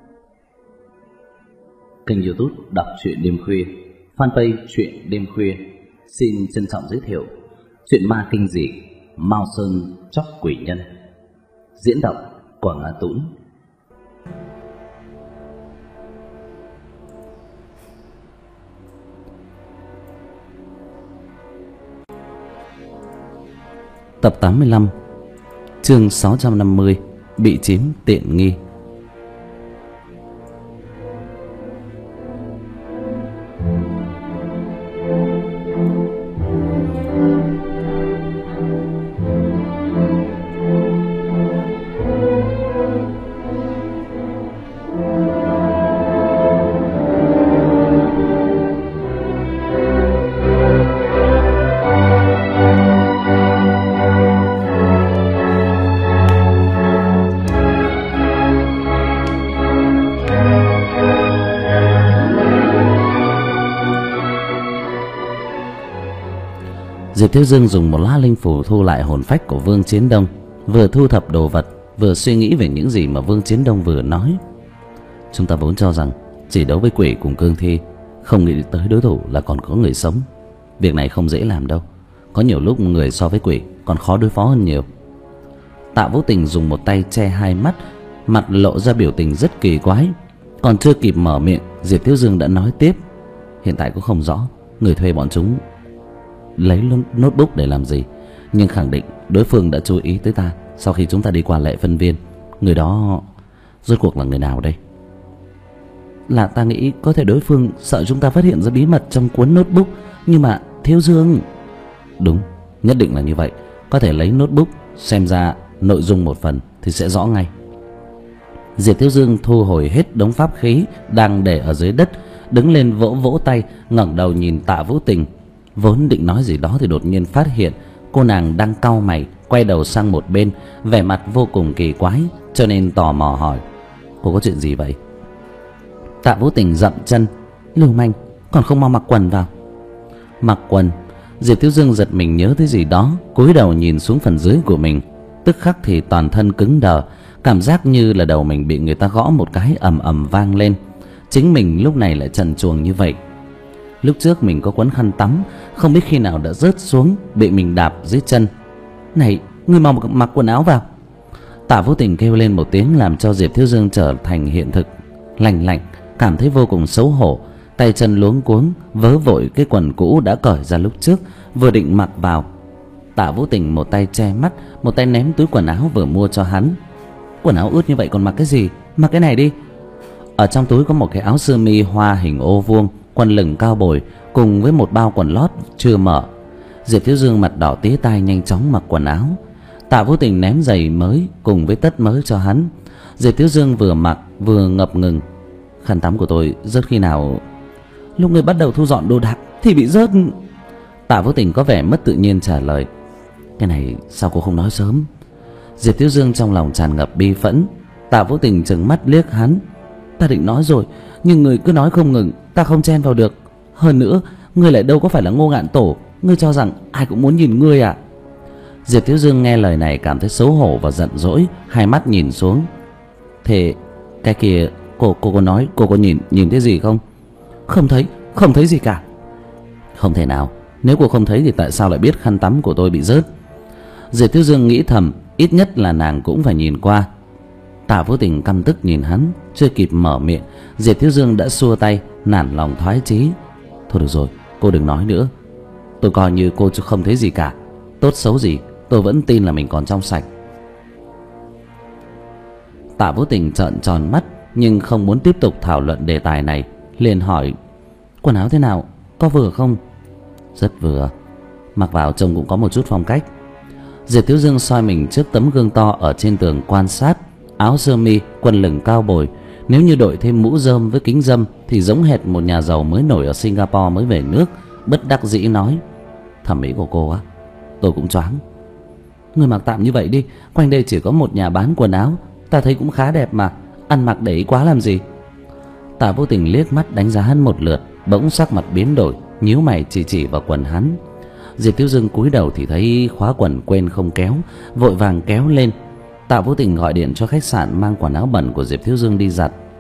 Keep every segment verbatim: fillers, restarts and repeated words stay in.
Kênh YouTube Đọc truyện đêm khuya, fanpage truyện đêm khuya xin trân trọng giới thiệu truyện ma kinh dị Mao Sơn Chóc Quỷ Nhân, diễn đọc Quảng Á Tũng. Tập tám mươi lăm, chương sáu trăm năm mươi, bị chiếm tiện nghi. Diệp Thiếu Dương dùng một lá linh phù thu lại hồn phách của Vương Chiến Đông, vừa thu thập đồ vật, vừa suy nghĩ về những gì mà Vương Chiến Đông vừa nói. Chúng ta vốn cho rằng chỉ đấu với quỷ cùng cương thi, không nghĩ tới đối thủ là còn có người sống. Việc này không dễ làm đâu, có nhiều lúc người so với quỷ còn khó đối phó hơn nhiều. Tạ Vũ Tình dùng một tay che hai mắt, mặt lộ ra biểu tình rất kỳ quái. Còn chưa kịp mở miệng, Diệp Thiếu Dương đã nói tiếp: hiện tại cũng không rõ người thuê bọn chúng lấy notebook để làm gì, nhưng khẳng định đối phương đã chú ý tới ta sau khi chúng ta đi qua lệ phân viên. Người đó rốt cuộc là người nào đây? Là ta nghĩ có thể đối phương sợ chúng ta phát hiện ra bí mật trong cuốn notebook. Nhưng mà Thiếu Dương... Đúng, nhất định là như vậy. Có thể lấy notebook xem ra nội dung một phần thì sẽ rõ ngay. Diệp Thiếu Dương thu hồi hết đống pháp khí đang để ở dưới đất, đứng lên vỗ vỗ tay, ngẩng đầu nhìn Tạ Vũ Tình. Vốn định nói gì đó thì đột nhiên phát hiện cô nàng đang cau mày, quay đầu sang một bên, vẻ mặt vô cùng kỳ quái, cho nên tò mò hỏi: cô có chuyện gì vậy? Tạ Vũ Tình dậm chân: lưu manh, còn không mau mặc quần vào. Mặc quần? Diệp Thiếu Dương giật mình nhớ tới gì đó, cúi đầu nhìn xuống phần dưới của mình, tức khắc thì toàn thân cứng đờ, cảm giác như là đầu mình bị người ta gõ một cái ầm ầm vang lên. Chính mình lúc này lại trần truồng như vậy. Lúc trước mình có quấn khăn tắm, không biết khi nào đã rớt xuống, bị mình đạp dưới chân. Này, ngươi mau mặc quần áo vào. Tạ Vũ Tình kêu lên một tiếng làm cho Diệp Thiếu Dương trở thành hiện thực, lành lạnh, cảm thấy vô cùng xấu hổ, tay chân luống cuống, vớ vội cái quần cũ đã cởi ra lúc trước, vừa định mặc vào. Tạ Vũ Tình một tay che mắt, một tay ném túi quần áo vừa mua cho hắn. Quần áo ướt như vậy còn mặc cái gì? Mặc cái này đi. Ở trong túi có một cái áo sơ mi hoa hình ô vuông, quần lửng cao bồi, cùng với một bao quần lót chưa mở. Diệp Thiếu Dương mặt đỏ tía tai nhanh chóng mặc quần áo. Tạ Vũ Tình ném giày mới cùng với tất mới cho hắn. Diệp Thiếu Dương vừa mặc vừa ngập ngừng: khăn tắm của tôi rớt khi nào? Lúc người bắt đầu thu dọn đồ đạc thì bị rớt. Tạ Vũ Tình có vẻ mất tự nhiên trả lời: cái này sao cô không nói sớm? Diệp Thiếu Dương trong lòng tràn ngập bi phẫn. Tạ Vũ Tình trừng mắt liếc hắn: ta định nói rồi, nhưng người cứ nói không ngừng, ta không chen vào được. Hơn nữa, ngươi lại đâu có phải là Ngô Ngạn Tổ, ngươi cho rằng ai cũng muốn nhìn ngươi à? Diệp Thiếu Dương nghe lời này cảm thấy xấu hổ và giận dỗi, hai mắt nhìn xuống. Thế cái kia cô cô có nói cô có nhìn nhìn thấy gì không? Không thấy, không thấy gì cả. Không thể nào, nếu cô không thấy thì tại sao lại biết khăn tắm của tôi bị rớt? Diệp Thiếu Dương nghĩ thầm, ít nhất là nàng cũng phải nhìn qua. Tạ Vũ Tình căm tức nhìn hắn, chưa kịp mở miệng, Diệp Thiếu Dương đã xua tay, nản lòng thoái chí. Thôi được rồi, cô đừng nói nữa. Tôi coi như cô không thấy gì cả. Tốt xấu gì, tôi vẫn tin là mình còn trong sạch. Tạ Vũ Tình trợn tròn mắt, nhưng không muốn tiếp tục thảo luận đề tài này, liền hỏi: quần áo thế nào, có vừa không? Rất vừa, mặc vào trông cũng có một chút phong cách. Diệp Thiếu Dương soi mình trước tấm gương to ở trên tường quan sát. Áo sơ mi, quần lửng cao bồi, nếu như đội thêm mũ rơm với kính râm thì giống hệt một nhà giàu mới nổi ở Singapore mới về nước. Bất đắc dĩ nói: thẩm mỹ của cô á, tôi cũng choáng. Người mặc tạm như vậy đi, quanh đây chỉ có một nhà bán quần áo, ta thấy cũng khá đẹp mà, ăn mặc để ý quá làm gì? Tạ Vô Tình liếc mắt đánh giá hắn một lượt, bỗng sắc mặt biến đổi, nhíu mày chỉ chỉ vào quần hắn. Diệp Tiêu Dương cúi đầu thì thấy khóa quần quên không kéo, vội vàng kéo lên. Tạ Vô Tình gọi điện cho khách sạn mang quần áo bẩn của Diệp Thiếu Dương đi giặt.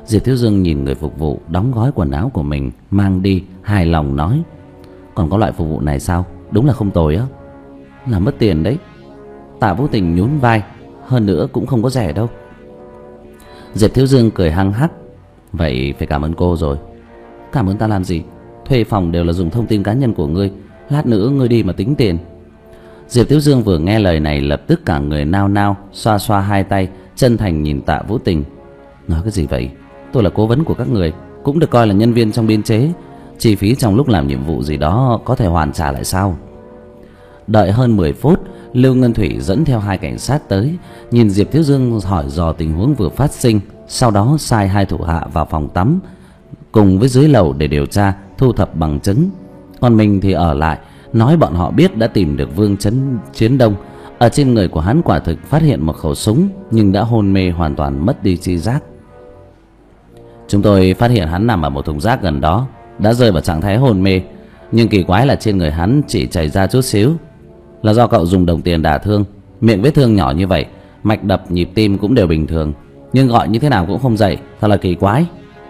Diệp Thiếu Dương nhìn người phục vụ đóng gói quần áo của mình mang đi, hài lòng nói: còn có loại phục vụ này sao? Đúng là không tồi á. Là mất tiền đấy. Tạ Vũ Tình nhún vai: hơn nữa cũng không có rẻ đâu. Diệp Thiếu Dương cười hăng hắc: vậy phải cảm ơn cô rồi. Cảm ơn ta làm gì? Thuê phòng đều là dùng thông tin cá nhân của ngươi, lát nữa ngươi đi mà tính tiền. Diệp Thiếu Dương vừa nghe lời này lập tức cả người nao nao, xoa xoa hai tay, chân thành nhìn Tạ Vũ Tình. Nói cái gì vậy? Tôi là cố vấn của các người, cũng được coi là nhân viên trong biên chế. Chi phí trong lúc làm nhiệm vụ gì đó có thể hoàn trả lại sao? Đợi hơn mười phút, Lưu Ngân Thủy dẫn theo hai cảnh sát tới, nhìn Diệp Thiếu Dương hỏi dò tình huống vừa phát sinh, sau đó sai hai thủ hạ vào phòng tắm cùng với dưới lầu để điều tra, thu thập bằng chứng. Còn mình thì ở lại, nói bọn họ biết đã tìm được Vương Chấn Chiến Đông. Ở trên người của hắn quả thực phát hiện một khẩu súng, nhưng đã hôn mê hoàn toàn mất đi tri giác. Chúng tôi phát hiện hắn nằm ở một thùng rác gần đó, đã rơi vào trạng thái hôn mê. Nhưng kỳ quái là trên người hắn chỉ chảy ra chút xíu, là do cậu dùng đồng tiền đả thương. Miệng vết thương nhỏ như vậy, mạch đập nhịp tim cũng đều bình thường, nhưng gọi như thế nào cũng không dậy, thật là kỳ quái.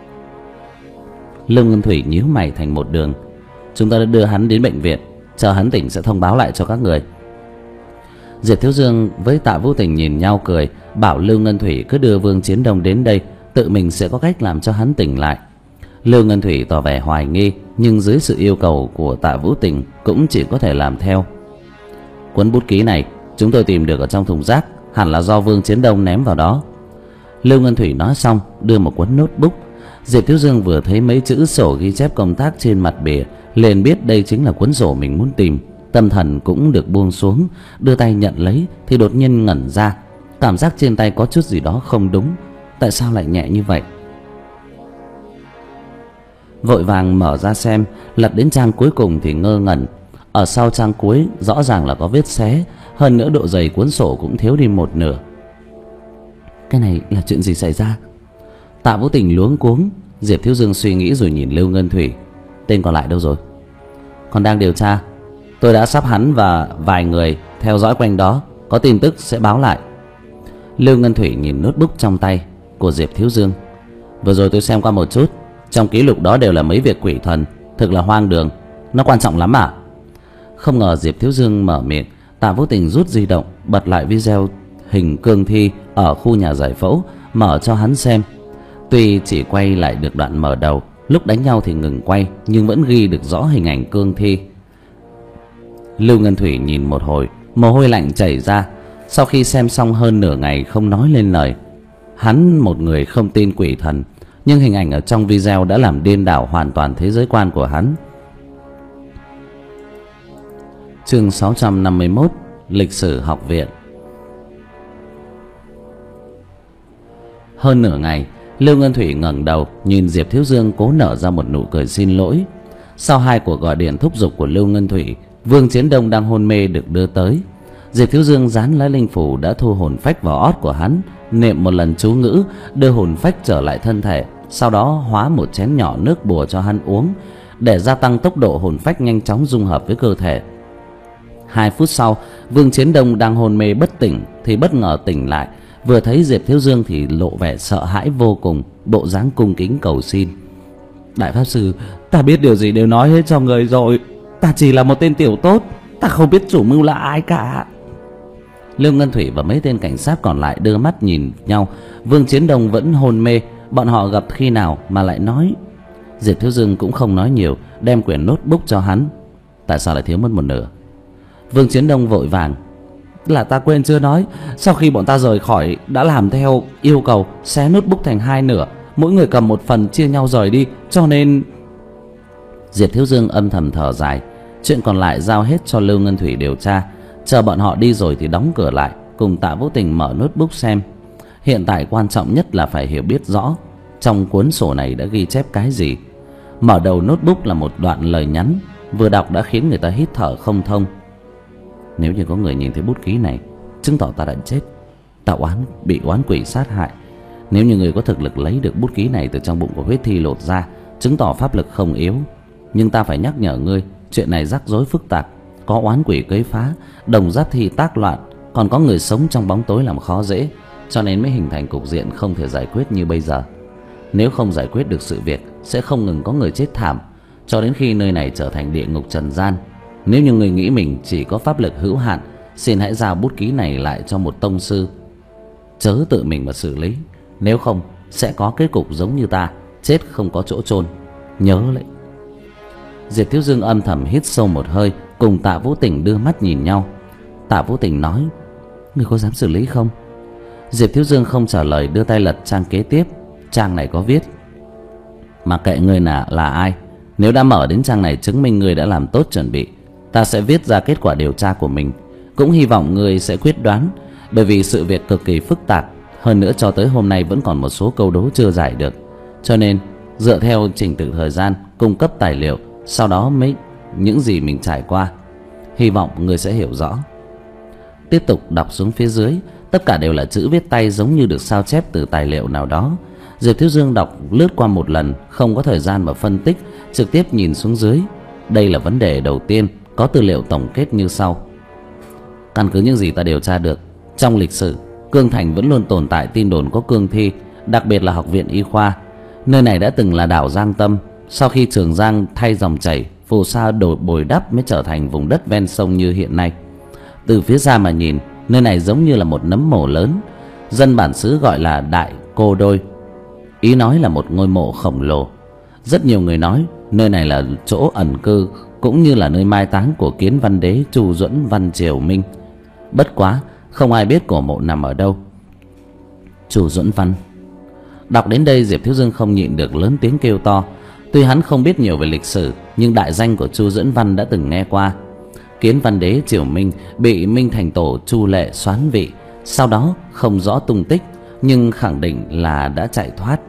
Lương Ngân Thủy nhíu mày thành một đường. Chúng ta đã đưa hắn đến bệnh viện, chờ hắn tỉnh sẽ thông báo lại cho các người. Diệp Thiếu Dương với Tạ Vũ Tình nhìn nhau cười, bảo Lưu Ngân Thủy cứ đưa Vương Chiến Đông đến đây, tự mình sẽ có cách làm cho hắn tỉnh lại. Lưu Ngân Thủy tỏ vẻ hoài nghi, nhưng dưới sự yêu cầu của Tạ Vũ Tình cũng chỉ có thể làm theo. Cuốn bút ký này chúng tôi tìm được ở trong thùng rác, hẳn là do Vương Chiến Đông ném vào đó. Lưu Ngân Thủy nói xong đưa một cuốn notebook. Diệp Thiếu Dương vừa thấy mấy chữ sổ ghi chép công tác trên mặt bìa, liền biết đây chính là cuốn sổ mình muốn tìm. Tâm thần cũng được buông xuống, đưa tay nhận lấy thì đột nhiên ngẩn ra, cảm giác trên tay có chút gì đó không đúng. Tại sao lại nhẹ như vậy? Vội vàng mở ra xem, lật đến trang cuối cùng thì ngơ ngẩn. Ở sau trang cuối rõ ràng là có vết xé, hơn nữa độ dày cuốn sổ cũng thiếu đi một nửa. Cái này là chuyện gì xảy ra? Tạ Vũ Tình luống cuống. Diệp Thiếu Dương suy nghĩ rồi nhìn Lưu Ngân Thủy. Tên còn lại đâu rồi? Còn đang điều tra. Tôi đã sắp hắn và vài người theo dõi quanh đó, có tin tức sẽ báo lại. Lưu Ngân Thủy nhìn notebook trong tay của Diệp Thiếu Dương. Vừa rồi tôi xem qua một chút, trong ký lục đó đều là mấy việc quỷ thần, thực là hoang đường. Nó quan trọng lắm à? Không ngờ Diệp Thiếu Dương mở miệng. Tạ Vũ Tình rút di động, bật lại video hình cương thi ở khu nhà giải phẫu, mở cho hắn xem. Tuy chỉ quay lại được đoạn mở đầu, lúc đánh nhau thì ngừng quay, nhưng vẫn ghi được rõ hình ảnh cương thi. Lưu Ngân Thủy nhìn một hồi, mồ hôi lạnh chảy ra. Sau khi xem xong hơn nửa ngày không nói lên lời. Hắn một người không tin quỷ thần, nhưng hình ảnh ở trong video đã làm điên đảo hoàn toàn thế giới quan của hắn. Chương sáu trăm năm mươi mốt, lịch sử học viện. Hơn nửa ngày, Lưu Ngân Thủy ngẩng đầu nhìn Diệp Thiếu Dương, cố nở ra một nụ cười xin lỗi. Sau hai cuộc gọi điện thúc giục của Lưu Ngân Thủy, Vương Chiến Đông đang hôn mê được đưa tới. Diệp Thiếu Dương dán lá linh phủ đã thu hồn phách vào ót của hắn, niệm một lần chú ngữ đưa hồn phách trở lại thân thể, sau đó hóa một chén nhỏ nước bùa cho hắn uống để gia tăng tốc độ hồn phách nhanh chóng dung hợp với cơ thể. Hai phút sau, Vương Chiến Đông đang hôn mê bất tỉnh thì bất ngờ tỉnh lại, vừa thấy Diệp Thiếu Dương thì lộ vẻ sợ hãi vô cùng, bộ dáng cung kính cầu xin. Đại pháp sư, ta biết điều gì đều nói hết cho người rồi. Ta chỉ là một tên tiểu tốt, ta không biết chủ mưu là ai cả. Lưu Ngân Thủy và mấy tên cảnh sát còn lại đưa mắt nhìn nhau. Vương Chiến Đông vẫn hôn mê, bọn họ gặp khi nào mà lại nói? Diệp Thiếu Dương cũng không nói nhiều, đem quyển notebook cho hắn. Tại sao lại thiếu mất một nửa? Vương Chiến Đông vội vàng. Là ta quên chưa nói, sau khi bọn ta rời khỏi đã làm theo yêu cầu, xé notebook thành hai nửa, mỗi người cầm một phần chia nhau rời đi, cho nên... Diệp Thiếu Dương âm thầm thở dài. Chuyện còn lại giao hết cho Lưu Ngân Thủy điều tra. Chờ bọn họ đi rồi thì đóng cửa lại, cùng Tạ Vũ Tình mở notebook xem. Hiện tại quan trọng nhất là phải hiểu biết rõ trong cuốn sổ này đã ghi chép cái gì. Mở đầu notebook là một đoạn lời nhắn, vừa đọc đã khiến người ta hít thở không thông. Nếu như có người nhìn thấy bút ký này, chứng tỏ ta đã chết, ta oán bị oán quỷ sát hại. Nếu như người có thực lực lấy được bút ký này từ trong bụng của huyết thi lột ra, chứng tỏ pháp lực không yếu. Nhưng ta phải nhắc nhở ngươi, chuyện này rắc rối phức tạp, có oán quỷ quấy phá, đồng giác thi tác loạn, còn có người sống trong bóng tối làm khó dễ, cho nên mới hình thành cục diện không thể giải quyết như bây giờ. Nếu không giải quyết được sự việc, sẽ không ngừng có người chết thảm, cho đến khi nơi này trở thành địa ngục trần gian. Nếu như người nghĩ mình chỉ có pháp lực hữu hạn, xin hãy giao bút ký này lại cho một tông sư, chớ tự mình mà xử lý. Nếu không sẽ có kết cục giống như ta, chết không có chỗ chôn. Nhớ lấy. Diệp Thiếu Dương âm thầm hít sâu một hơi, cùng Tạ Vũ Tình đưa mắt nhìn nhau. Tạ Vũ Tình nói: "Ngươi có dám xử lý không?" Diệp Thiếu Dương không trả lời, đưa tay lật trang kế tiếp. Trang này có viết: "Mà kệ ngươi là là ai, nếu đã mở đến trang này chứng minh ngươi đã làm tốt chuẩn bị, ta sẽ viết ra kết quả điều tra của mình. Cũng hy vọng ngươi sẽ quyết đoán, bởi vì sự việc cực kỳ phức tạp, hơn nữa cho tới hôm nay vẫn còn một số câu đố chưa giải được. Cho nên dựa theo trình tự thời gian, cung cấp tài liệu, sau đó mới những gì mình trải qua. Hy vọng ngươi sẽ hiểu rõ." Tiếp tục đọc xuống phía dưới, tất cả đều là chữ viết tay giống như được sao chép từ tài liệu nào đó. Diệp Thiếu Dương đọc lướt qua một lần, không có thời gian mà phân tích, trực tiếp nhìn xuống dưới. Đây là vấn đề đầu tiên, có tư liệu tổng kết như sau. Căn cứ những gì ta điều tra được, trong lịch sử, Cương Thành vẫn luôn tồn tại tin đồn có cương thi, đặc biệt là học viện y khoa. Nơi này đã từng là đảo Giang Tâm, sau khi Trường Giang thay dòng chảy, phù sa đổi bồi đắp mới trở thành vùng đất ven sông như hiện nay. Từ phía xa mà nhìn, nơi này giống như là một nấm mồ lớn, dân bản xứ gọi là Đại Cô Đôi, ý nói là một ngôi mộ khổng lồ. Rất nhiều người nói nơi này là chỗ ẩn cư, cũng như là nơi mai táng của Kiến Văn Đế Chu Duẫn Văn Triều Minh. Bất quá không ai biết cổ mộ nằm ở đâu. Chu Duẫn Văn. Đọc đến đây, Diệp Thiếu Dương không nhịn được lớn tiếng kêu to. Tuy hắn không biết nhiều về lịch sử, nhưng đại danh của Chu Duẫn Văn đã từng nghe qua. Kiến Văn Đế Triều Minh bị Minh Thành Tổ Chu Lệ soán vị, sau đó không rõ tung tích, nhưng khẳng định là đã chạy thoát.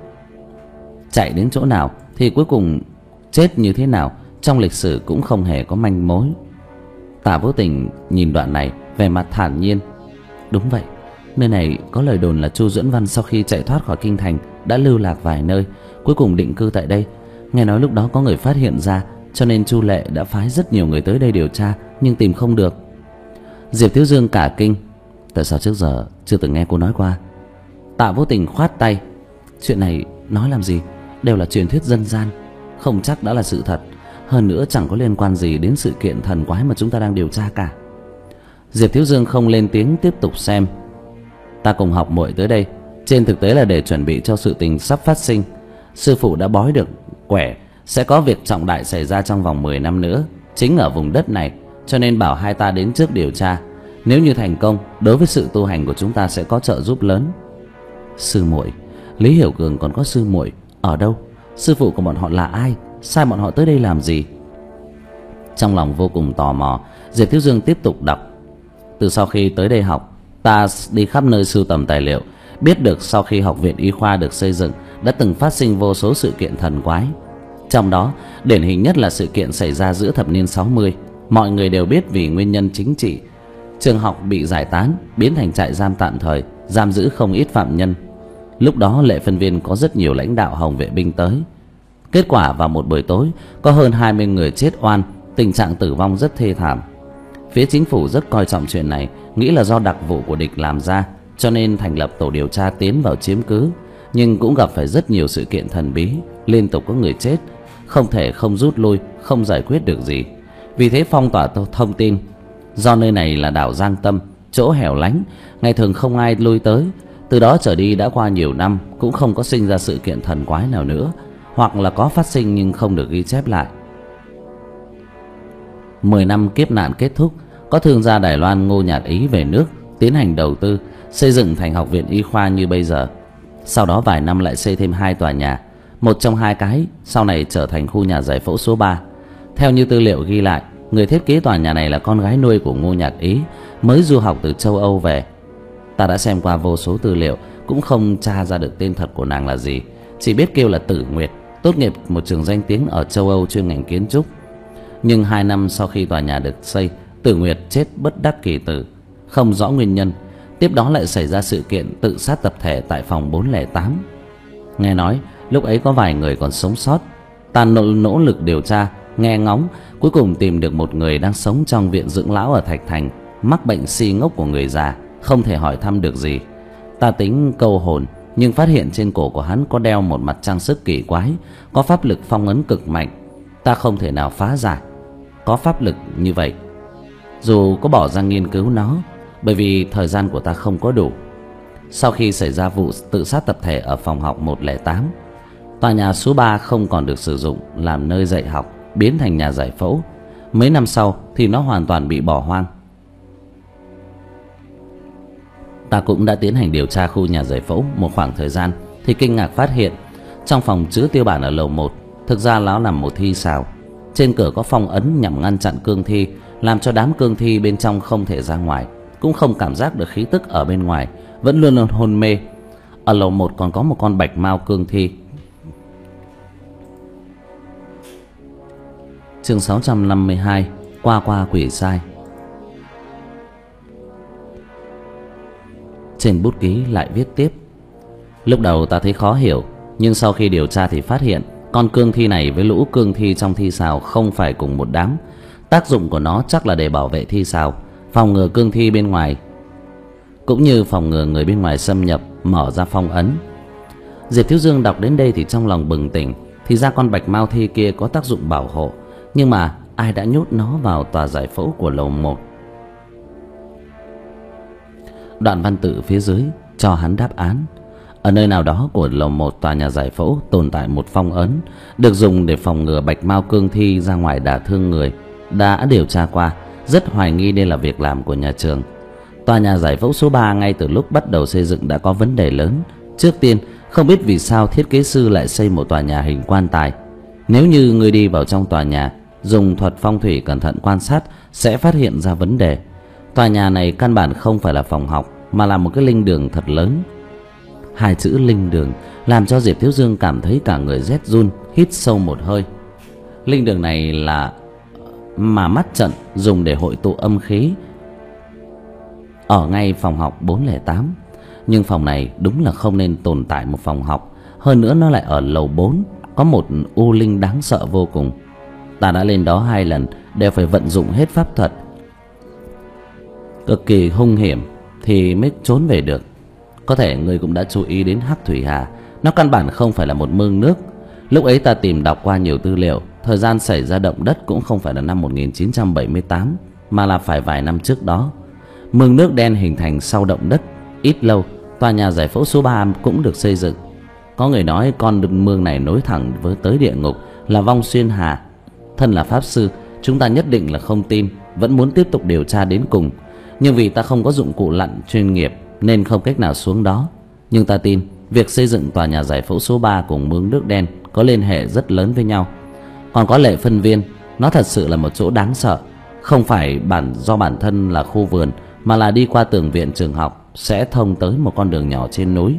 Chạy đến chỗ nào thì cuối cùng chết như thế nào, trong lịch sử cũng không hề có manh mối. Tạ Vũ Tình nhìn đoạn này, vẻ mặt thản nhiên. Đúng vậy, nơi này có lời đồn là Chu Duẫn Văn sau khi chạy thoát khỏi kinh thành đã lưu lạc vài nơi, cuối cùng định cư tại đây. Nghe nói lúc đó có người phát hiện ra, cho nên Chu Lệ đã phái rất nhiều người tới đây điều tra, nhưng tìm không được. Diệp Thiếu Dương cả kinh. Tại sao trước giờ chưa từng nghe cô nói qua? Tạ Vũ Tình khoát tay. Chuyện này nói làm gì, đều là truyền thuyết dân gian, không chắc đã là sự thật. Hơn nữa chẳng có liên quan gì đến sự kiện thần quái mà chúng ta đang điều tra cả. Diệp Thiếu Dương không lên tiếng, tiếp tục xem. Ta cùng học muội tới đây, trên thực tế là để chuẩn bị cho sự tình sắp phát sinh. Sư phụ đã bói được quẻ sẽ có việc trọng đại xảy ra trong vòng mười năm nữa, chính ở vùng đất này, cho nên bảo hai ta đến trước điều tra. Nếu như thành công, đối với sự tu hành của chúng ta sẽ có trợ giúp lớn. Sư muội? Lý Hiểu Cường còn có sư muội ở đâu? Sư phụ của bọn họ là ai? Sai bọn họ tới đây làm gì? Trong lòng vô cùng tò mò, Diệp Thiếu Dương tiếp tục đọc. Từ sau khi tới đây học, ta đi khắp nơi sưu tầm tài liệu, biết được sau khi học viện y khoa được xây dựng đã từng phát sinh vô số sự kiện thần quái. Trong đó điển hình nhất là sự kiện xảy ra giữa thập niên sáu mươi. Mọi người đều biết vì nguyên nhân chính trị, trường học bị giải tán, biến thành trại giam tạm thời, giam giữ không ít phạm nhân. Lúc đó lệ phân viên có rất nhiều lãnh đạo Hồng vệ binh tới. Kết quả vào một buổi tối, có hơn hai mươi người chết oan, tình trạng tử vong rất thê thảm. Phía chính phủ rất coi trọng chuyện này, nghĩ là do đặc vụ của địch làm ra, cho nên thành lập tổ điều tra tiến vào chiếm cứ. Nhưng cũng gặp phải rất nhiều sự kiện thần bí, liên tục có người chết, không thể không rút lui, không giải quyết được gì. Vì thế phong tỏa thông tin. Do nơi này là đảo Giang Tâm, chỗ hẻo lánh, ngày thường không ai lui tới. Từ đó trở đi đã qua nhiều năm, cũng không có sinh ra sự kiện thần quái nào nữa, hoặc là có phát sinh nhưng không được ghi chép lại. Mười năm kiếp nạn kết thúc, có thương gia Đài Loan Ngô Nhạt Ý về nước, tiến hành đầu tư, xây dựng thành học viện y khoa như bây giờ. Sau đó vài năm lại xây thêm hai tòa nhà, một trong hai cái sau này trở thành khu nhà giải phẫu số ba. Theo như tư liệu ghi lại, người thiết kế tòa nhà này là con gái nuôi của Ngô Nhạt Ý, mới du học từ châu Âu về. Ta đã xem qua vô số tư liệu, cũng không tra ra được tên thật của nàng là gì, chỉ biết kêu là Tử Nguyệt, tốt nghiệp một trường danh tiếng ở châu Âu chuyên ngành kiến trúc. Nhưng hai năm sau khi tòa nhà được xây, Tử Nguyệt chết bất đắc kỳ tử, không rõ nguyên nhân. Tiếp đó lại xảy ra sự kiện tự sát tập thể tại phòng bốn không tám. Nghe nói lúc ấy có vài người còn sống sót. Ta nỗ, nỗ lực điều tra, nghe ngóng, cuối cùng tìm được một người đang sống trong viện dưỡng lão ở Thạch Thành, mắc bệnh si ngốc của người già, không thể hỏi thăm được gì. Ta tính câu hồn, nhưng phát hiện trên cổ của hắn có đeo một mặt trang sức kỳ quái, có pháp lực phong ấn cực mạnh. Ta không thể nào phá giải có pháp lực như vậy, dù có bỏ ra nghiên cứu nó, bởi vì thời gian của ta không có đủ. Sau khi xảy ra vụ tự sát tập thể ở phòng học một không tám, tòa nhà số ba không còn được sử dụng làm nơi dạy học, biến thành nhà giải phẫu. Mấy năm sau thì nó hoàn toàn bị bỏ hoang. Ta cũng đã tiến hành điều tra khu nhà giải phẫu một khoảng thời gian, thì kinh ngạc phát hiện trong phòng chứa tiêu bản ở lầu một thực ra nó nằm một thi sào. Trên cửa có phong ấn nhằm ngăn chặn cương thi, làm cho đám cương thi bên trong không thể ra ngoài, cũng không cảm giác được khí tức ở bên ngoài, vẫn luôn hôn mê. Ở lầu một còn có một con bạch mao cương thi. Chương sáu trăm năm mươi hai. Qua qua quỷ sai. Trên bút ký lại viết tiếp: lúc đầu ta thấy khó hiểu, nhưng sau khi điều tra thì phát hiện con cương thi này với lũ cương thi trong thi sào không phải cùng một đám. Tác dụng của nó chắc là để bảo vệ thi sào, phòng ngừa cương thi bên ngoài, cũng như phòng ngừa người bên ngoài xâm nhập, mở ra phong ấn. Diệp Thiếu Dương đọc đến đây thì trong lòng bừng tỉnh. Thì ra con bạch mao thi kia có tác dụng bảo hộ, nhưng mà ai đã nhốt nó vào tòa giải phẫu của lầu một? Đoạn văn tự phía dưới cho hắn đáp án. Ở nơi nào đó của lầu một tòa nhà giải phẫu tồn tại một phong ấn, được dùng để phòng ngừa bạch mao cương thi ra ngoài đả thương người. Đã điều tra qua, rất hoài nghi đây là việc làm của nhà trường. Tòa nhà giải phẫu số ba ngay từ lúc bắt đầu xây dựng đã có vấn đề lớn. Trước tiên, không biết vì sao thiết kế sư lại xây một tòa nhà hình quan tài. Nếu như người đi vào trong tòa nhà, dùng thuật phong thủy cẩn thận quan sát, sẽ phát hiện ra vấn đề. Tòa nhà này căn bản không phải là phòng học, mà là một cái linh đường thật lớn. Hai chữ linh đường làm cho Diệp Thiếu Dương cảm thấy cả người rét run, hít sâu một hơi. Linh đường này là mà mắt trận dùng để hội tụ âm khí, ở ngay phòng học bốn không tám. Nhưng phòng này đúng là không nên tồn tại một phòng học. Hơn nữa nó lại ở lầu bốn, có một u linh đáng sợ vô cùng. Ta đã lên đó hai lần, đều phải vận dụng hết pháp thuật cực kỳ hung hiểm thì mới trốn về được. Có thể người cũng đã chú ý đến Hắc Thủy Hà, nó căn bản không phải là một mương nước. Lúc ấy ta tìm đọc qua nhiều tư liệu, thời gian xảy ra động đất cũng không phải là năm một nghìn chín trăm bảy mươi tám, mà là phải vài năm trước đó. Mương nước đen hình thành sau động đất. Ít lâu, tòa nhà giải phẫu số ba cũng được xây dựng. Có người nói con mương này nối thẳng với tới địa ngục, là vong xuyên hà. Thân là pháp sư, chúng ta nhất định là không tin, vẫn muốn tiếp tục điều tra đến cùng. Nhưng vì ta không có dụng cụ lặn chuyên nghiệp nên không cách nào xuống đó. Nhưng ta tin việc xây dựng tòa nhà giải phẫu số ba cùng mương nước đen có liên hệ rất lớn với nhau. Còn có Lệ Phân Viên, nó thật sự là một chỗ đáng sợ. Không phải bản do bản thân là khu vườn, mà là đi qua tường viện trường học sẽ thông tới một con đường nhỏ trên núi.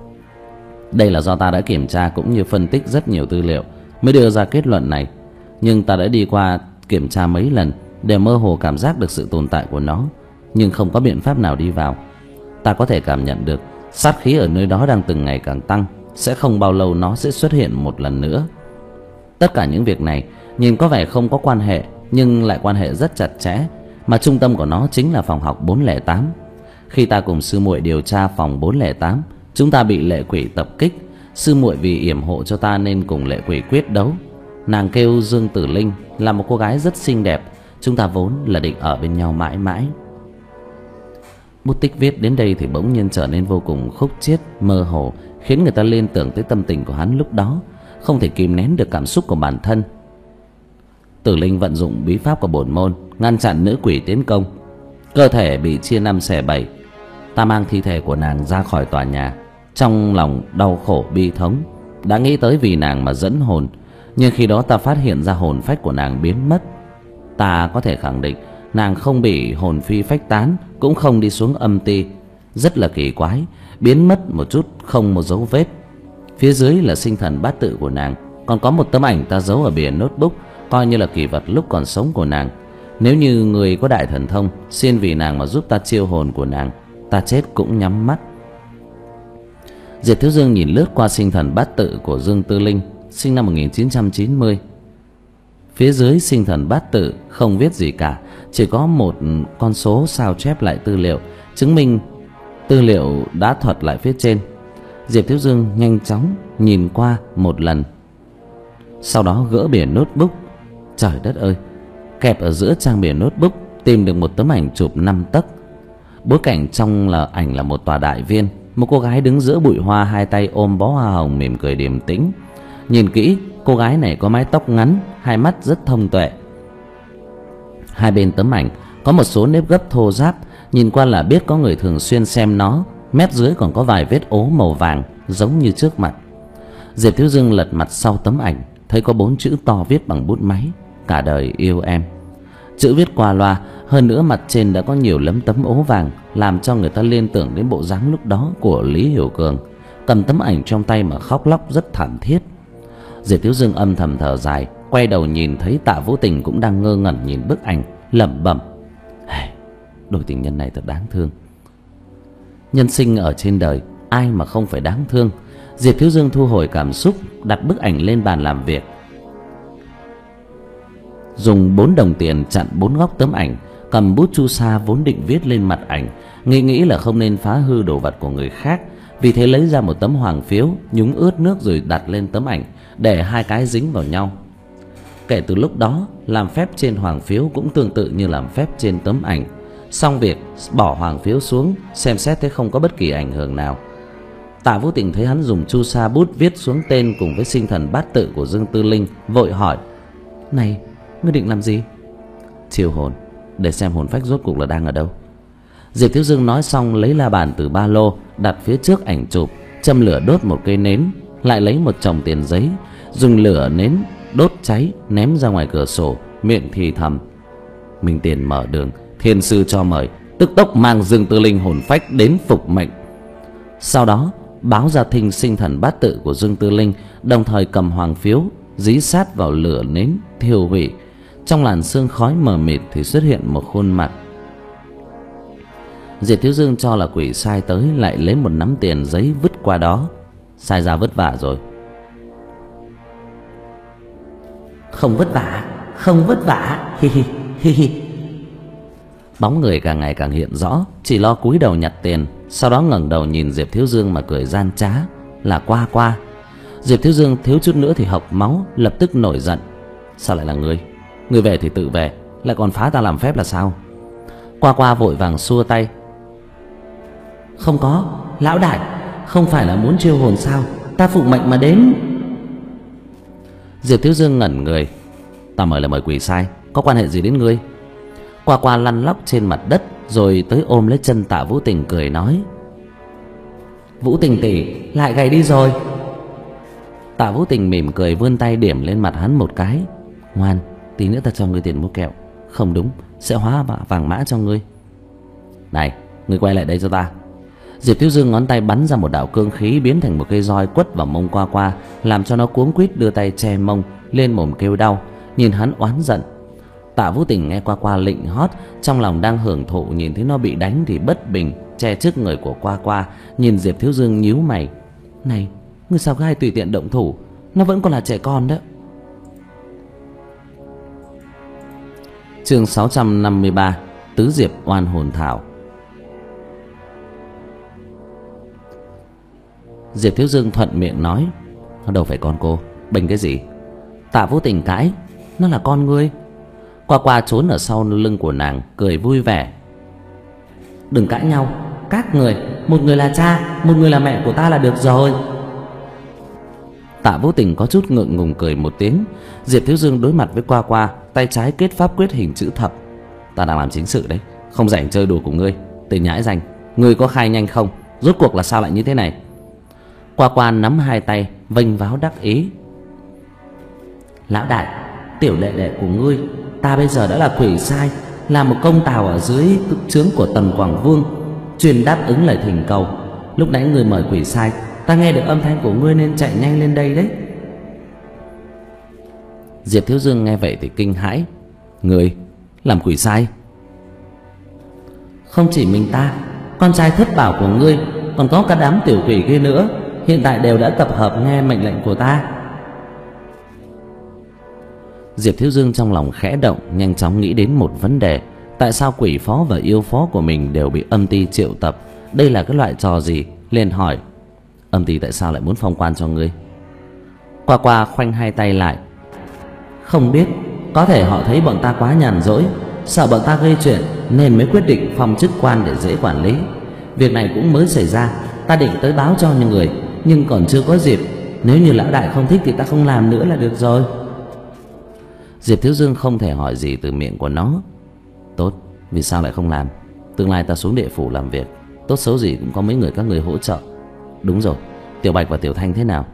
Đây là do ta đã kiểm tra cũng như phân tích rất nhiều tư liệu mới đưa ra kết luận này. Nhưng ta đã đi qua kiểm tra mấy lần để mơ hồ cảm giác được sự tồn tại của nó, nhưng không có biện pháp nào đi vào. Ta có thể cảm nhận được sát khí ở nơi đó đang từng ngày càng tăng, sẽ không bao lâu nó sẽ xuất hiện một lần nữa. Tất cả những việc này nhìn có vẻ không có quan hệ, nhưng lại quan hệ rất chặt chẽ, mà trung tâm của nó chính là phòng học bốn không tám. Khi ta cùng sư muội điều tra phòng bốn không tám, chúng ta bị lệ quỷ tập kích. Sư muội vì yểm hộ cho ta nên cùng lệ quỷ quyết đấu. Nàng kêu Dương Tử Linh, là một cô gái rất xinh đẹp. Chúng ta vốn là định ở bên nhau mãi mãi. Bút tích viết đến đây thì bỗng nhiên trở nên vô cùng khúc chiết, mơ hồ, khiến người ta liên tưởng tới tâm tình của hắn lúc đó, không thể kìm nén được cảm xúc của bản thân. Tử Linh vận dụng bí pháp của bổn môn, ngăn chặn nữ quỷ tiến công. Cơ thể bị chia năm xẻ bảy. Ta mang thi thể của nàng ra khỏi tòa nhà, trong lòng đau khổ bi thống. Đã nghĩ tới vì nàng mà dẫn hồn, nhưng khi đó ta phát hiện ra hồn phách của nàng biến mất. Ta có thể khẳng định nàng không bị hồn phi phách tán, cũng không đi xuống âm ti. Rất là kỳ quái, biến mất một chút không một dấu vết. Phía dưới là sinh thần bát tự của nàng, còn có một tấm ảnh ta giấu ở bìa notebook, coi như là kỷ vật lúc còn sống của nàng. Nếu như người có đại thần thông, xin vì nàng mà giúp ta chiêu hồn của nàng, ta chết cũng nhắm mắt. Diệp Thiếu Dương nhìn lướt qua sinh thần bát tự của Dương Tư Linh, sinh năm một nghìn chín trăm chín mươi. Phía dưới sinh thần bát tự không viết gì cả, chỉ có một con số sao chép lại tư liệu, chứng minh tư liệu đã thuật lại phía trên. Diệp Thiếu Dương nhanh chóng nhìn qua một lần, sau đó gỡ bìa notebook. Trời đất ơi, kẹp ở giữa trang bìa notebook tìm được một tấm ảnh chụp năm tấc. Bối cảnh trong là ảnh là một tòa đại viên, một cô gái đứng giữa bụi hoa, hai tay ôm bó hoa hồng mỉm cười điềm tĩnh. Nhìn kỹ, cô gái này có mái tóc ngắn, hai mắt rất thông tuệ. Hai bên tấm ảnh có một số nếp gấp thô ráp, nhìn qua là biết có người thường xuyên xem nó. Mép dưới còn có vài vết ố màu vàng giống như trước mặt. Diệp Thiếu Dương lật mặt sau tấm ảnh, thấy có bốn chữ to viết bằng bút máy: cả đời yêu em. Chữ viết qua loa, hơn nữa mặt trên đã có nhiều lấm tấm ố vàng, làm cho người ta liên tưởng đến bộ dáng lúc đó của Lý Hiểu Cường, cầm tấm ảnh trong tay mà khóc lóc rất thảm thiết. Diệp Thiếu Dương âm thầm thở dài, quay đầu nhìn thấy Tạ Vũ Tình cũng đang ngơ ngẩn nhìn bức ảnh, lẩm bẩm: đôi tình nhân này thật đáng thương. Nhân sinh ở trên đời, ai mà không phải đáng thương. Diệp Thiếu Dương thu hồi cảm xúc, đặt bức ảnh lên bàn làm việc, dùng bốn đồng tiền chặn bốn góc tấm ảnh, cầm bút chu sa vốn định viết lên mặt ảnh, nghĩ nghĩ là không nên phá hư đồ vật của người khác, vì thế lấy ra một tấm hoàng phiếu, nhúng ướt nước rồi đặt lên tấm ảnh, để hai cái dính vào nhau. Kể từ lúc đó, làm phép trên hoàng phiếu cũng tương tự như làm phép trên tấm ảnh. Xong việc, bỏ hoàng phiếu xuống, xem xét thấy không có bất kỳ ảnh hưởng nào. Tạ Vũ Tình thấy hắn dùng chu sa bút viết xuống tên cùng với sinh thần bát tự của Dương Tư Linh, vội hỏi: này, ngươi định làm gì? Chiêu hồn, để xem hồn phách rốt cuộc là đang ở đâu. Diệp Thiếu Dương nói xong, lấy la bàn từ ba lô đặt phía trước ảnh chụp, châm lửa đốt một cây nến, lại lấy một chồng tiền giấy, dùng lửa nến đốt cháy, ném ra ngoài cửa sổ, miệng thì thầm: Minh Tiền mở đường, thiên sư cho mời, tức tốc mang Dương Tư Linh hồn phách đến phục mệnh. Sau đó báo ra thinh sinh thần bát tự của Dương Tư Linh, đồng thời cầm hoàng phiếu dí sát vào lửa nến thiêu hủy. Trong làn sương khói mờ mịt thì xuất hiện một khuôn mặt. Diệp Thiếu Dương cho là quỷ sai tới, lại lấy một nắm tiền giấy vứt qua đó. Sai ra vất vả rồi. Không vất vả, không vất vả, hi hi hi hi. Bóng người càng ngày càng hiện rõ, chỉ lo cúi đầu nhặt tiền, sau đó ngẩng đầu nhìn Diệp Thiếu Dương mà cười gian trá: là Qua Qua. Diệp Thiếu Dương thiếu chút nữa thì hộc máu, lập tức nổi giận: sao lại là ngươi? Ngươi về thì tự về, lại còn phá ta làm phép là sao? Qua Qua vội vàng xua tay: không có, lão đại, không phải là muốn chiêu hồn sao? Ta phụ mệnh mà đến. Diệp Thiếu Dương ngẩn người: ta mời là mời quỷ sai, có quan hệ gì đến ngươi? Qua Qua lăn lóc trên mặt đất, rồi tới ôm lấy chân Tạ Vũ Tình cười nói: Vũ Tình tỷ lại gầy đi rồi. Tạ Vũ Tình mỉm cười vươn tay điểm lên mặt hắn một cái: ngoan, tí nữa ta cho ngươi tiền mua kẹo. Không đúng, sẽ hóa vàng mã cho ngươi. Này, ngươi quay lại đây cho ta. Diệp Thiếu Dương ngón tay bắn ra một đạo cương khí, biến thành một cây roi quất vào mông Qua Qua, làm cho nó cuống quýt đưa tay che mông, lên mồm kêu đau, nhìn hắn oán giận. Tạ Vũ Tình nghe Qua Qua lịnh hót, trong lòng đang hưởng thụ, nhìn thấy nó bị đánh thì bất bình, che trước người của Qua Qua, nhìn Diệp Thiếu Dương nhíu mày: này, ngươi sao gai tùy tiện động thủ, nó vẫn còn là trẻ con đó. Chương sáu trăm năm mươi ba: Tứ Diệp Oan Hồn Thảo. Diệp Thiếu Dương thuận miệng nói: nó đâu phải con cô, bênh cái gì? Tạ Vũ Tình cãi: nó là con ngươi. Qua Qua trốn ở sau lưng của nàng, cười vui vẻ: đừng cãi nhau, các người, một người là cha, một người là mẹ của ta là được rồi. Tạ Vũ Tình có chút ngượng ngùng cười một tiếng. Diệp Thiếu Dương đối mặt với Qua Qua, tay trái kết pháp quyết hình chữ thập: ta đang làm chính sự đấy, không rảnh chơi đùa của ngươi. Tên nhãi danh, ngươi có khai nhanh không? Rốt cuộc là sao lại như thế này? Qua Qua nắm hai tay, vênh váo đắc ý: lão đại, tiểu đệ đệ của ngươi, ta bây giờ đã là quỷ sai, là một công tào ở dưới trướng của Tần Quảng Vương, chuyên đáp ứng lời thỉnh cầu. Lúc nãy người mời quỷ sai, ta nghe được âm thanh của ngươi nên chạy nhanh lên đây đấy. Diệp Thiếu Dương nghe vậy thì kinh hãi: ngươi làm quỷ sai? Không chỉ mình ta, con trai thất bảo của ngươi, còn có cả đám tiểu quỷ kia nữa, hiện tại đều đã tập hợp nghe mệnh lệnh của ta. Diệp Thiếu Dương trong lòng khẽ động, nhanh chóng nghĩ đến một vấn đề: tại sao quỷ phó và yêu phó của mình đều bị âm ty triệu tập? Đây là cái loại trò gì? Liền hỏi: Âm ty tại sao lại muốn phong quan cho ngươi? Qua Qua khoanh hai tay lại. Không biết, có thể họ thấy bọn ta quá nhàn rỗi, sợ bọn ta gây chuyện nên mới quyết định phong chức quan để dễ quản lý. Việc này cũng mới xảy ra, ta định tới báo cho những người, nhưng còn chưa có dịp. Nếu như lão đại không thích thì ta không làm nữa là được rồi. Diệp Thiếu Dương không thể hỏi gì từ miệng của nó. Tốt, vì sao lại không làm? Tương lai ta xuống địa phủ làm việc, tốt xấu gì cũng có mấy người các người hỗ trợ. Đúng rồi, Tiểu Bạch và Tiểu Thanh thế nào?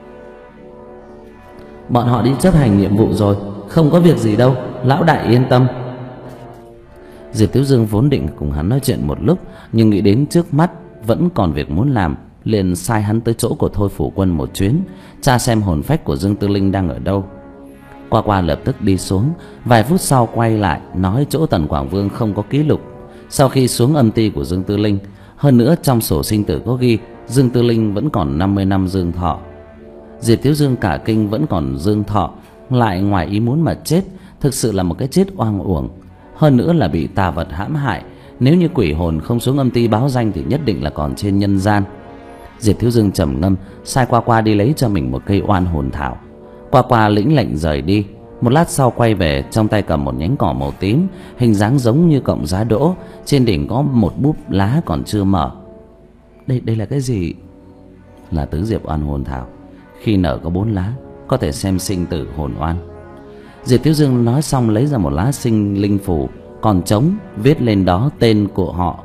Bọn họ đi chấp hành nhiệm vụ rồi, không có việc gì đâu, lão đại yên tâm. Diệp Thiếu Dương vốn định cùng hắn nói chuyện một lúc, nhưng nghĩ đến trước mắt vẫn còn việc muốn làm, liền sai hắn tới chỗ của Thôi Phủ Quân một chuyến, tra xem hồn phách của Dương Tư Linh đang ở đâu. Qua Qua lập tức đi xuống, vài phút sau quay lại nói chỗ Tần Quảng Vương không có ký lục sau khi xuống âm ty của Dương Tư Linh. Hơn nữa trong sổ sinh tử có ghi Dương Tư Linh vẫn còn năm mươi năm dương thọ. Diệp Thiếu Dương cả kinh, vẫn còn dương thọ lại ngoài ý muốn mà chết, thực sự là một cái chết oang uổng. Hơn nữa là bị tà vật hãm hại, nếu như quỷ hồn không xuống âm ty báo danh thì nhất định là còn trên nhân gian. Diệp Thiếu Dương trầm ngâm, sai Qua Qua đi lấy cho mình một cây oan hồn thảo. Qua Qua lĩnh lệnh rời đi. Một lát sau quay về, trong tay cầm một nhánh cỏ màu tím, hình dáng giống như cọng giá đỗ, trên đỉnh có một búp lá còn chưa mở. Đây đây là cái gì? Là tứ diệp oan hồn thảo, khi nở có bốn lá, có thể xem sinh tử hồn oan. Diệp Thiếu Dương nói xong lấy ra một lá sinh linh phù còn trống, viết lên đó tên của họ: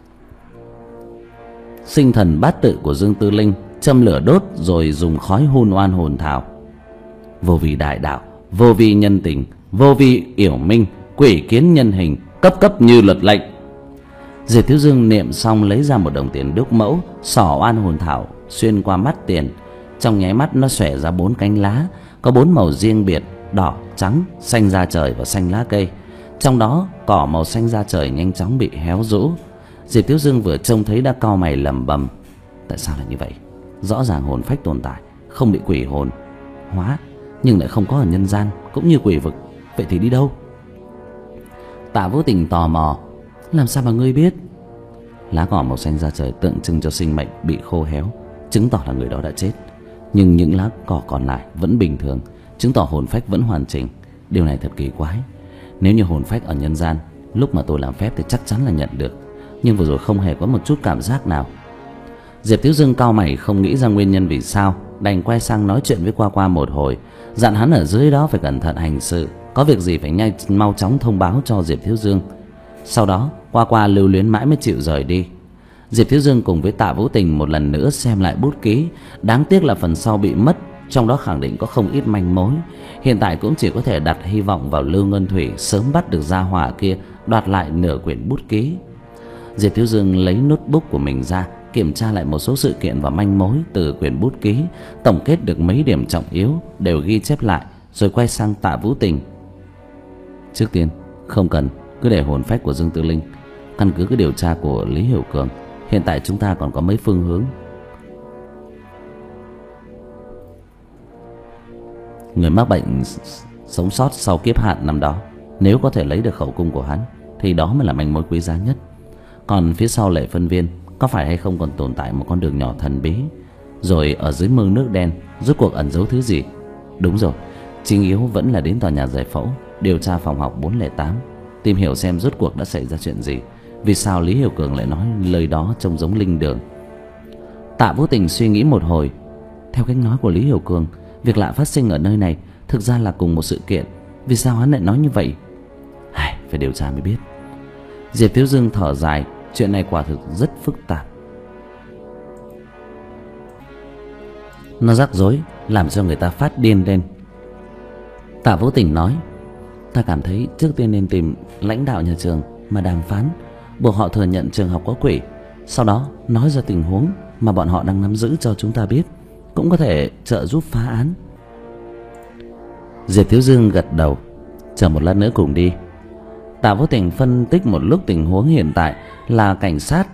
sinh thần bát tự của Dương Tư Linh, châm lửa đốt rồi dùng khói hun oan hồn thảo. Vô vi đại đạo, vô vi nhân tình, vô vi yểu minh, quỷ kiến nhân hình, cấp cấp như luật lệnh. Diệp Thiếu Dương niệm xong lấy ra một đồng tiền đúc mẫu, xỏ oan hồn thảo xuyên qua mắt tiền. Trong nháy mắt nó xòe ra bốn cánh lá, có bốn màu riêng biệt: đỏ, trắng, xanh da trời và xanh lá cây. Trong đó cỏ màu xanh da trời nhanh chóng bị héo rũ. Diệp Thiếu Dương vừa trông thấy đã cau mày lẩm bẩm: tại sao lại như vậy? Rõ ràng hồn phách tồn tại, không bị quỷ hồn hóa, nhưng lại không có ở nhân gian cũng như quỷ vực, vậy thì đi đâu? Tạ Vũ Tình tò mò: làm sao mà ngươi biết? Lá cỏ màu xanh da trời tượng trưng cho sinh mệnh bị khô héo, chứng tỏ là người đó đã chết. Nhưng những lá cỏ còn lại vẫn bình thường, chứng tỏ hồn phách vẫn hoàn chỉnh. Điều này thật kỳ quái. Nếu như hồn phách ở nhân gian, lúc mà tôi làm phép thì chắc chắn là nhận được, nhưng vừa rồi không hề có một chút cảm giác nào. Diệp Thiếu Dương cau mày không nghĩ ra nguyên nhân vì sao, đành quay sang nói chuyện với Qua Qua một hồi, dặn hắn ở dưới đó phải cẩn thận hành sự, có việc gì phải nhanh mau chóng thông báo cho Diệp Thiếu Dương. Sau đó Qua Qua lưu luyến mãi mới chịu rời đi. Diệp Thiếu Dương cùng với Tạ Vũ Tình một lần nữa xem lại bút ký. Đáng tiếc là phần sau bị mất, trong đó khẳng định có không ít manh mối. Hiện tại cũng chỉ có thể đặt hy vọng vào Lưu Ngân Thủy sớm bắt được gia hỏa kia đoạt lại nửa quyển bút ký. Diệp Thiếu Dương lấy notebook của mình ra, kiểm tra lại một số sự kiện và manh mối từ quyển bút ký, tổng kết được mấy điểm trọng yếu đều ghi chép lại, rồi quay sang Tạ Vũ Tình: trước tiên không cần, cứ để hồn phách của Dương Tư Linh. Căn cứ cái điều tra của Lý Hiểu Cường, hiện tại chúng ta còn có mấy phương hướng. Người mắc bệnh sống sót sau kiếp hạn năm đó, nếu có thể lấy được khẩu cung của hắn thì đó mới là manh mối quý giá nhất. Còn phía sau Lệ Phân Viên, có phải hay không còn tồn tại một con đường nhỏ thần bí? Rồi ở dưới mương nước đen rốt cuộc ẩn giấu thứ gì? Đúng rồi, chính yếu vẫn là đến tòa nhà giải phẫu, điều tra phòng học bốn không tám, tìm hiểu xem rốt cuộc đã xảy ra chuyện gì. Vì sao Lý Hiểu Cường lại nói lời đó trông giống linh đường? Tạ Vũ Tình suy nghĩ một hồi. Theo cách nói của Lý Hiểu Cường, việc lạ phát sinh ở nơi này thực ra là cùng một sự kiện. Vì sao hắn lại nói như vậy? Ai, phải điều tra mới biết. Diệp Thiếu Dương thở dài, chuyện này quả thực rất phức tạp. Nó rắc rối, làm cho người ta phát điên lên. Tạ Vũ Tình nói: ta cảm thấy trước tiên nên tìm lãnh đạo nhà trường mà đàm phán, buộc họ thừa nhận trường học có quỷ, sau đó nói ra tình huống mà bọn họ đang nắm giữ cho chúng ta biết, cũng có thể trợ giúp phá án. Diệp Thiếu Dương gật đầu: chờ một lát nữa cùng đi. Tạ Vũ Tình phân tích một lúc tình huống hiện tại là cảnh sát.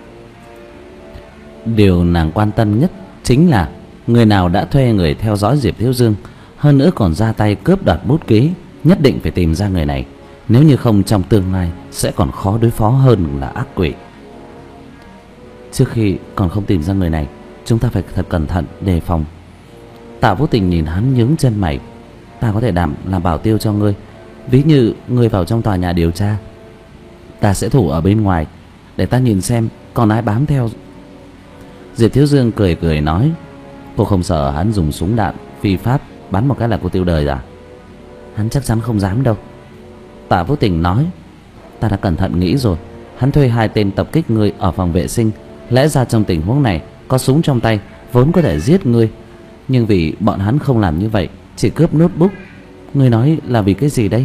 Điều nàng quan tâm nhất chính là người nào đã thuê người theo dõi Diệp Thiếu Dương, hơn nữa còn ra tay cướp đoạt bút ký. Nhất định phải tìm ra người này, nếu như không trong tương lai sẽ còn khó đối phó hơn là ác quỷ. Trước khi còn không tìm ra người này Chúng ta phải thật cẩn thận, đề phòng. Tạ Vũ Tình nhìn hắn nhướng chân mày. Ta có thể đảm làm bảo tiêu cho ngươi. Ví như ngươi vào trong tòa nhà điều tra, ta sẽ thủ ở bên ngoài để ta nhìn xem còn ai bám theo. Diệp Thiếu Dương cười cười nói, cô không sợ hắn dùng súng đạn phi pháp bắn một cái là cô tiêu đời à? Hắn chắc chắn không dám đâu. Tạ Vũ Tình nói, ta đã cẩn thận nghĩ rồi. Hắn thuê hai tên tập kích ngươi ở phòng vệ sinh. Lẽ ra trong tình huống này có súng trong tay vốn có thể giết ngươi, nhưng vì bọn hắn không làm như vậy, chỉ cướp notebook. Ngươi nói là vì cái gì đây?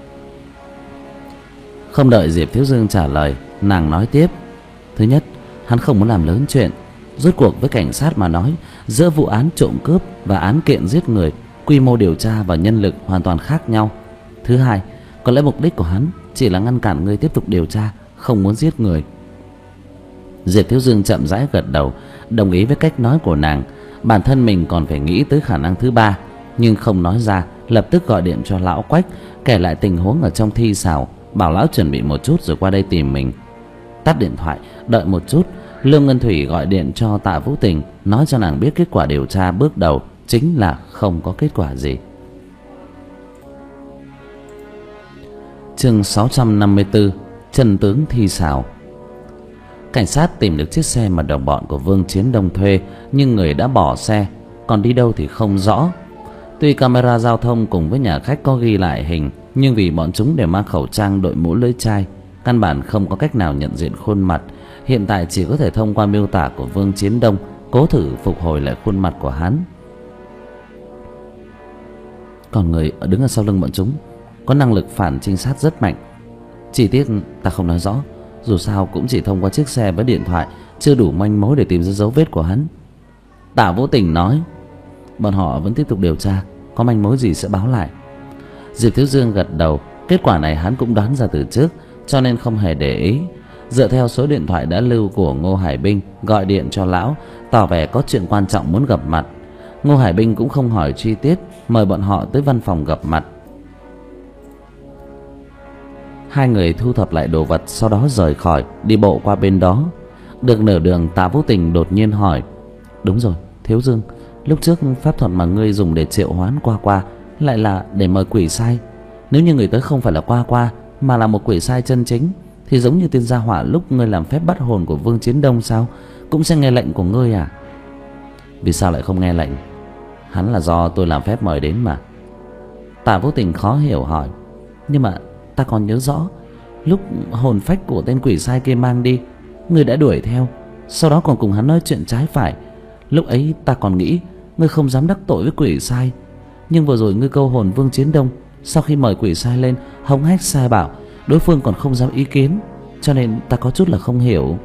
Không đợi Diệp Thiếu Dương trả lời, nàng nói tiếp. Thứ nhất, hắn không muốn làm lớn chuyện. Rốt cuộc với cảnh sát mà nói, giữa vụ án trộm cướp và án kiện giết người, quy mô điều tra và nhân lực hoàn toàn khác nhau. Thứ hai, có lẽ mục đích của hắn chỉ là ngăn cản ngươi tiếp tục điều tra, không muốn giết người. Diệp Thiếu Dương chậm rãi gật đầu, đồng ý với cách nói của nàng. Bản thân mình còn phải nghĩ tới khả năng thứ ba, nhưng không nói ra, lập tức gọi điện cho lão Quách, kể lại tình huống ở trong thi xào, bảo lão chuẩn bị một chút rồi qua đây tìm mình. Tắt điện thoại, đợi một chút, Lương Ngân Thủy gọi điện cho Tạ Vũ Tình, nói cho nàng biết kết quả điều tra bước đầu chính là không có kết quả gì. Chương sáu trăm năm mươi tư, chân tướng thi xào. Cảnh sát tìm được chiếc xe mà đồng bọn của Vương Chiến Đông thuê, nhưng người đã bỏ xe, còn đi đâu thì không rõ. Tuy camera giao thông cùng với nhà khách có ghi lại hình, nhưng vì bọn chúng đều mang khẩu trang, đội mũ lưỡi chai, căn bản không có cách nào nhận diện khuôn mặt. Hiện tại chỉ có thể thông qua miêu tả của Vương Chiến Đông cố thử phục hồi lại khuôn mặt của hắn. Còn người đứng ở sau lưng bọn chúng có năng lực phản trinh sát rất mạnh. Chi tiết ta không nói rõ, dù sao cũng chỉ thông qua chiếc xe với điện thoại, chưa đủ manh mối để tìm ra dấu vết của hắn. Tạ Vũ Tình nói, bọn họ vẫn tiếp tục điều tra, có manh mối gì sẽ báo lại. Diệp Thiếu Dương gật đầu. Kết quả này hắn cũng đoán ra từ trước, cho nên không hề để ý. Dựa theo số điện thoại đã lưu của Ngô Hải Binh, gọi điện cho lão, tỏ vẻ có chuyện quan trọng muốn gặp mặt. Ngô Hải Binh cũng không hỏi chi tiết, mời bọn họ tới văn phòng gặp mặt. Hai người thu thập lại đồ vật, sau đó rời khỏi, đi bộ qua bên đó. Được nửa đường, Tạ Vũ Tình đột nhiên hỏi, đúng rồi Thiếu Dương, lúc trước pháp thuật mà ngươi dùng để triệu hoán Qua Qua lại là để mời quỷ sai. Nếu như người tới không phải là Qua Qua mà là một quỷ sai chân chính, thì giống như tên gia hỏa lúc ngươi làm phép bắt hồn của Vương Chiến Đông sao, cũng sẽ nghe lệnh của ngươi à? Vì sao lại không nghe lệnh? Hắn là do tôi làm phép mời đến mà. Tạ Vũ Tình khó hiểu hỏi, nhưng mà ta còn nhớ rõ, lúc hồn phách của tên quỷ sai kia mang đi, ngươi đã đuổi theo, sau đó còn cùng hắn nói chuyện trái phải. Lúc ấy ta còn nghĩ ngươi không dám đắc tội với quỷ sai, nhưng vừa rồi ngươi câu hồn Vương Chiến Đông, sau khi mời quỷ sai lên hống hách sai bảo, đối phương còn không dám ý kiến, cho nên ta có chút là không hiểu.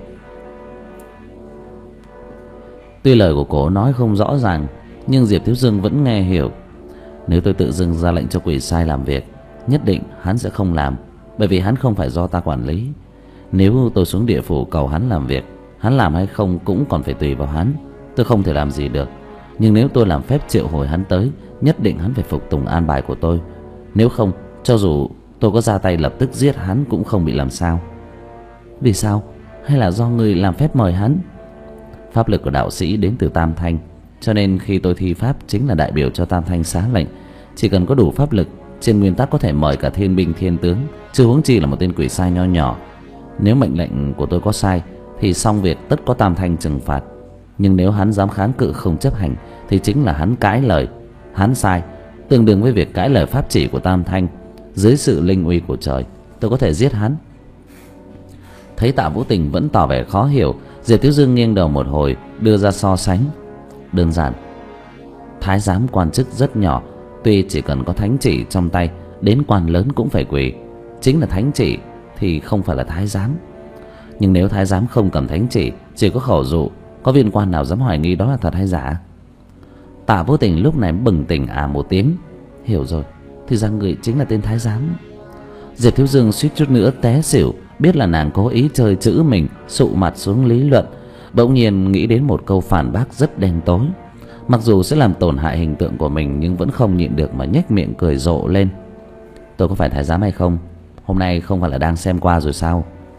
Tuy lời của cô nói không rõ ràng, nhưng Diệp Thiếu Dương vẫn nghe hiểu. Nếu tôi tự dưng ra lệnh cho quỷ sai làm việc, nhất định hắn sẽ không làm, bởi vì hắn không phải do ta quản lý. Nếu tôi xuống địa phủ cầu hắn làm việc, hắn làm hay không cũng còn phải tùy vào hắn, tôi không thể làm gì được. Nhưng nếu tôi làm phép triệu hồi hắn tới, nhất định hắn phải phục tùng an bài của tôi. Nếu không, cho dù tôi có ra tay lập tức giết hắn cũng không bị làm sao. Vì sao? Hay là do người làm phép mời hắn? Pháp lực của đạo sĩ đến từ Tam Thanh, cho nên khi tôi thi pháp chính là đại biểu cho Tam Thanh xá lệnh. Chỉ cần có đủ pháp lực, trên nguyên tắc có thể mời cả thiên binh thiên tướng, chứ huống chi là một tên quỷ sai nho nhỏ. Nếu mệnh lệnh của tôi có sai thì xong việc, tất có Tam Thanh trừng phạt. Nhưng nếu hắn dám kháng cự không chấp hành thì chính là hắn cãi lời. Hắn sai, tương đương với việc cãi lời pháp chỉ của Tam Thanh. Dưới sự linh uy của trời, tôi có thể giết hắn. Thấy Tạ Vũ Tình vẫn tỏ vẻ khó hiểu, Diệp Thiếu Dương nghiêng đầu một hồi, đưa ra so sánh. Đơn giản, thái giám quan chức rất nhỏ, tuy chỉ cần có thánh chỉ trong tay, đến quan lớn cũng phải quỳ. Chính là thánh chỉ thì không phải là thái giám. Nhưng nếu thái giám không cầm thánh chỉ, chỉ có khẩu dụ, có viên quan nào dám hoài nghi đó là thật hay giả? Tạ Vũ Tình lúc này bừng tỉnh à một tiếng. Hiểu rồi, thì ra người chính là tên thái giám. Diệp Thiếu Dương suýt chút nữa té xỉu, biết là nàng cố ý chơi chữ mình, sụ mặt xuống lý luận. Bỗng nhiên nghĩ đến một câu phản bác rất đen tối, mặc dù sẽ làm tổn hại hình tượng của mình, nhưng vẫn không nhịn được mà nhếch miệng cười rộ lên. Tôi có phải thái giám hay không? Hôm nay không phải là đang xem qua rồi sao?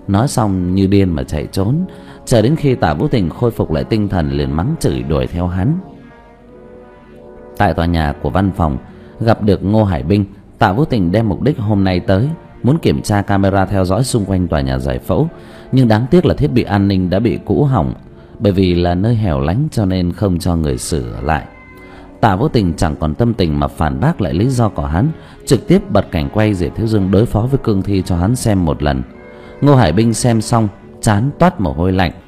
Nói xong như điên mà chạy trốn. Chờ đến khi Tạ Vũ Tình khôi phục lại tinh thần liền mắng chửi đuổi theo hắn. Tại tòa nhà của văn phòng gặp được Ngô Hải Binh, Tạ Vũ Tình đem mục đích hôm nay tới muốn kiểm tra camera theo dõi xung quanh tòa nhà giải phẫu, nhưng đáng tiếc là thiết bị an ninh đã bị cũ hỏng, bởi vì là nơi hẻo lánh cho nên không cho người sửa lại. Tạ Vũ Tình chẳng còn tâm tình mà phản bác lại lý do của hắn, trực tiếp bật cảnh quay Diệp Thiếu Dương đối phó với cương thi cho hắn xem một lần. Ngô Hải Binh xem xong trán toát mồ hôi lạnh.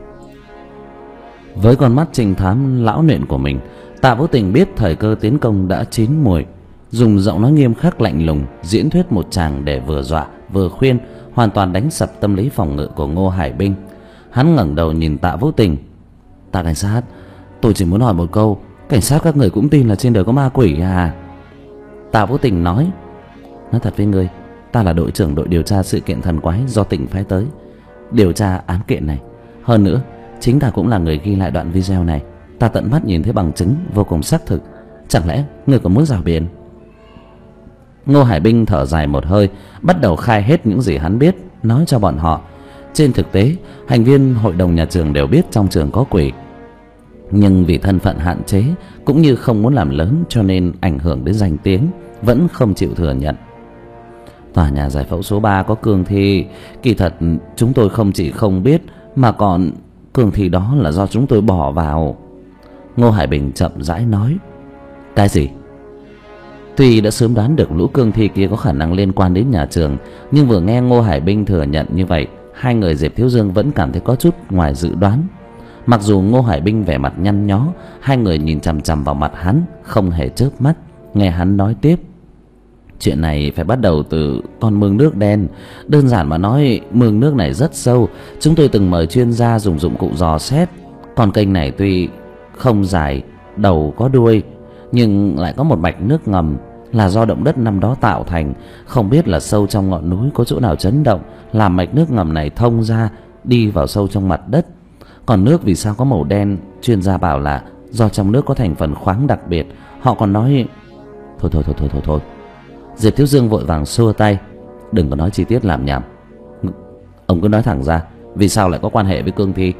Với con mắt trinh thám lão luyện của mình, Tạ Vũ Tình biết thời cơ tiến công đã chín muồi, dùng giọng nói nghiêm khắc lạnh lùng diễn thuyết một tràng để vừa dọa vừa khuyên, hoàn toàn đánh sập tâm lý phòng ngự của Ngô Hải Binh. Hắn ngẩng đầu nhìn Tạ Vũ Tình. Tạ cảnh sát, tôi chỉ muốn hỏi một câu, cảnh sát các người cũng tin là trên đời có ma quỷ à? Tạ Vũ Tình nói, nói thật với ngươi, ta là đội trưởng đội điều tra sự kiện thần quái do tỉnh phái tới điều tra án kiện này. Hơn nữa, chính ta cũng là người ghi lại đoạn video này. Ta tận mắt nhìn thấy bằng chứng vô cùng xác thực. Chẳng lẽ ngươi còn muốn rào biện? Ngô Hải Binh thở dài một hơi, bắt đầu khai hết những gì hắn biết, nói cho bọn họ. Trên thực tế, thành viên hội đồng nhà trường đều biết trong trường có quỷ, nhưng vì thân phận hạn chế cũng như không muốn làm lớn cho nên ảnh hưởng đến danh tiếng, vẫn không chịu thừa nhận. Tòa nhà giải phẫu số ba có cương thi. Kỳ thật chúng tôi không chỉ không biết, mà còn cương thi đó là do chúng tôi bỏ vào. Ngô Hải Bình chậm rãi nói. Cái gì? Tuy đã sớm đoán được lũ cương thi kia có khả năng liên quan đến nhà trường, nhưng vừa nghe Ngô Hải Binh thừa nhận như vậy, hai người Diệp Thiếu Dương vẫn cảm thấy có chút ngoài dự đoán. Mặc dù Ngô Hải Binh vẻ mặt nhăn nhó, hai người nhìn chằm chằm vào mặt hắn, không hề chớp mắt. Nghe hắn nói tiếp. Chuyện này phải bắt đầu từ con mương nước đen. Đơn giản mà nói, mương nước này rất sâu. Chúng tôi từng mời chuyên gia dùng dụng cụ dò xét. Con kênh này tuy không dài, đầu có đuôi, nhưng lại có một mạch nước ngầm, là do động đất năm đó tạo thành. Không biết là sâu trong ngọn núi có chỗ nào chấn động, làm mạch nước ngầm này thông ra, đi vào sâu trong mặt đất. Còn nước vì sao có màu đen, chuyên gia bảo là do trong nước có thành phần khoáng đặc biệt. Họ còn nói... Thôi thôi thôi thôi thôi thôi. Diệp Thiếu Dương vội vàng xua tay. Đừng có nói chi tiết làm nhảm. Ông cứ nói thẳng ra, vì sao lại có quan hệ với cương thi?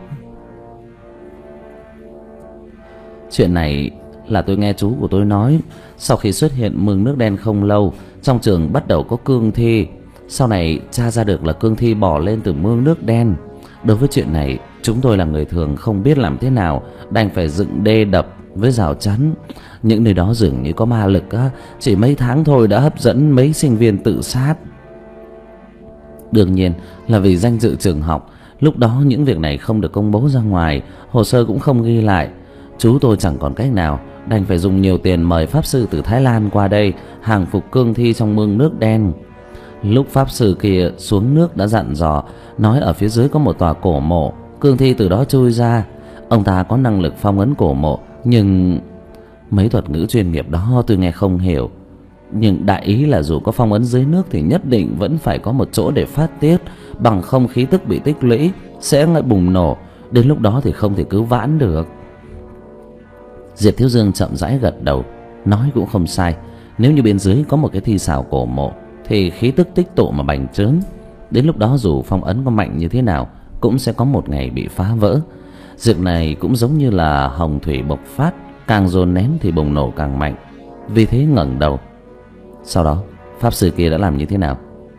Chuyện này là tôi nghe chú của tôi nói. Sau khi xuất hiện mương nước đen không lâu, trong trường bắt đầu có cương thi. Sau này tra ra được là cương thi bò lên từ mương nước đen. Đối với chuyện này, chúng tôi là người thường không biết làm thế nào, đành phải dựng đê đập với rào chắn. Những nơi đó dường như có ma lực á, chỉ mấy tháng thôi đã hấp dẫn mấy sinh viên tự sát. Đương nhiên là vì danh dự trường học, lúc đó những việc này không được công bố ra ngoài, hồ sơ cũng không ghi lại. Chú tôi chẳng còn cách nào, đành phải dùng nhiều tiền mời pháp sư từ Thái Lan qua đây hàng phục cương thi trong mương nước đen. Lúc pháp sư kia xuống nước đã dặn dò, nói ở phía dưới có một tòa cổ mộ, cương thi từ đó chui ra. Ông ta có năng lực phong ấn cổ mộ, nhưng mấy thuật ngữ chuyên nghiệp đó tôi nghe không hiểu. Nhưng đại ý là dù có phong ấn dưới nước thì nhất định vẫn phải có một chỗ để phát tiết, bằng không khí tức bị tích lũy sẽ lại bùng nổ, đến lúc đó thì không thể cứu vãn được. Diệp Thiếu Dương chậm rãi gật đầu, nói cũng không sai. Nếu như bên dưới có một cái thi xảo cổ mộ thì khí tức tích tụ mà bành trướng, đến lúc đó dù phong ấn có mạnh như thế nào cũng sẽ có một ngày bị phá vỡ. Việc này cũng giống như là hồng thủy bộc phát, càng dồn nén thì bùng nổ càng mạnh. Vì thế ngẩng đầu. Sau đó pháp sư kia đã làm như thế nào?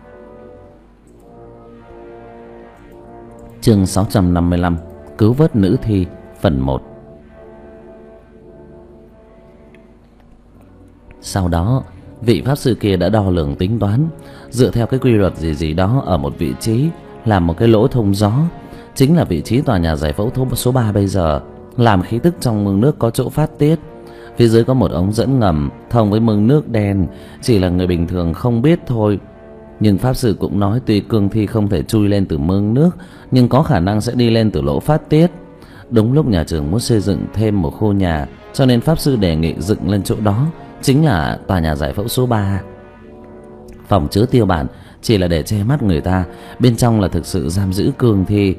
Chương sáu trăm năm mươi lăm, cứu vớt nữ thi, phần một. Sau đó vị pháp sư kia đã đo lường tính toán, dựa theo cái quy luật gì gì đó ở một vị trí, làm một cái lỗ thông gió, chính là vị trí tòa nhà giải phẫu số ba bây giờ, làm khí tức trong mương nước có chỗ phát tiết. Phía dưới có một ống dẫn ngầm thông với mương nước đen, chỉ là người bình thường không biết thôi. Nhưng pháp sư cũng nói tuy cương thi không thể chui lên từ mương nước, nhưng có khả năng sẽ đi lên từ lỗ phát tiết. Đúng lúc nhà trường muốn xây dựng thêm một khu nhà, cho nên pháp sư đề nghị dựng lên chỗ đó, chính là tòa nhà giải phẫu số ba. Phòng chứa tiêu bản chỉ là để che mắt người ta, bên trong là thực sự giam giữ cương thi.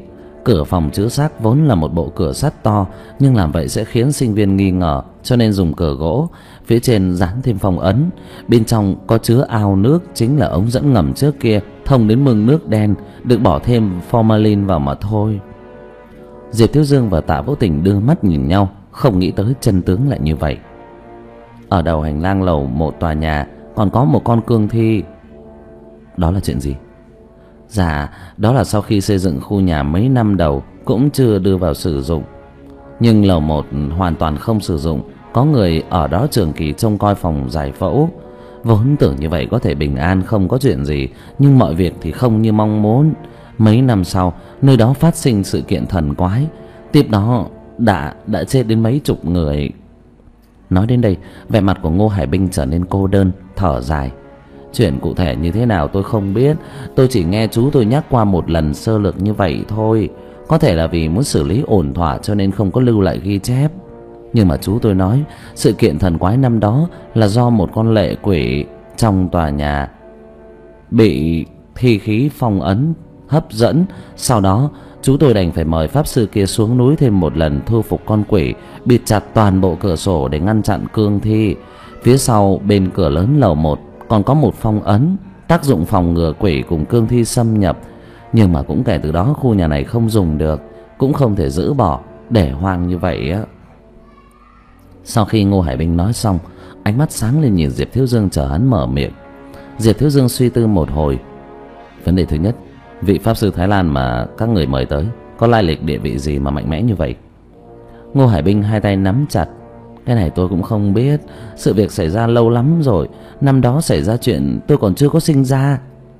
Cửa phòng chứa xác vốn là một bộ cửa sắt to, nhưng làm vậy sẽ khiến sinh viên nghi ngờ, cho nên dùng cửa gỗ. Phía trên dán thêm phong ấn. Bên trong có chứa ao nước, chính là ống dẫn ngầm trước kia thông đến mương nước đen, được bỏ thêm formalin vào mà thôi. Diệp Thiếu Dương và Tạ Vũ Tình đưa mắt nhìn nhau, không nghĩ tới chân tướng lại như vậy. Ở đầu hành lang lầu một tòa nhà còn có một con cương thi. Đó là chuyện gì? Dạ, đó là sau khi xây dựng khu nhà mấy năm đầu cũng chưa đưa vào sử dụng. Nhưng lầu một hoàn toàn không sử dụng, có người ở đó trường kỳ trông coi phòng giải phẫu. Vốn tưởng như vậy có thể bình an không có chuyện gì, nhưng mọi việc thì không như mong muốn. Mấy năm sau, nơi đó phát sinh sự kiện thần quái, tiếp đó đã đã chết đến mấy chục người. Nói đến đây, vẻ mặt của Ngô Hải Binh trở nên cô đơn, thở dài. Chuyện cụ thể như thế nào tôi không biết, tôi chỉ nghe chú tôi nhắc qua một lần sơ lược như vậy thôi. Có thể là vì muốn xử lý ổn thỏa cho nên không có lưu lại ghi chép. Nhưng mà chú tôi nói sự kiện thần quái năm đó là do một con lệ quỷ trong tòa nhà bị thi khí phong ấn hấp dẫn. Sau đó chú tôi đành phải mời pháp sư kia xuống núi thêm một lần, thu phục con quỷ, bịt chặt toàn bộ cửa sổ để ngăn chặn cương thi. Phía sau bên cửa lớn lầu một còn có một phong ấn, tác dụng phòng ngừa quỷ cùng cương thi xâm nhập. Nhưng mà cũng kể từ đó khu nhà này không dùng được, cũng không thể giữ bỏ, để hoang như vậy á. Sau khi Ngô Hải Binh nói xong, ánh mắt sáng lên nhìn Diệp Thiếu Dương chờ hắn mở miệng. Diệp Thiếu Dương suy tư một hồi. Vấn đề thứ nhất, vị pháp sư Thái Lan mà các người mời tới có lai lịch địa vị gì mà mạnh mẽ như vậy? Ngô Hải Binh hai tay nắm chặt. Cái này tôi cũng không biết, sự việc xảy ra lâu lắm rồi, năm đó xảy ra chuyện tôi còn chưa có sinh ra.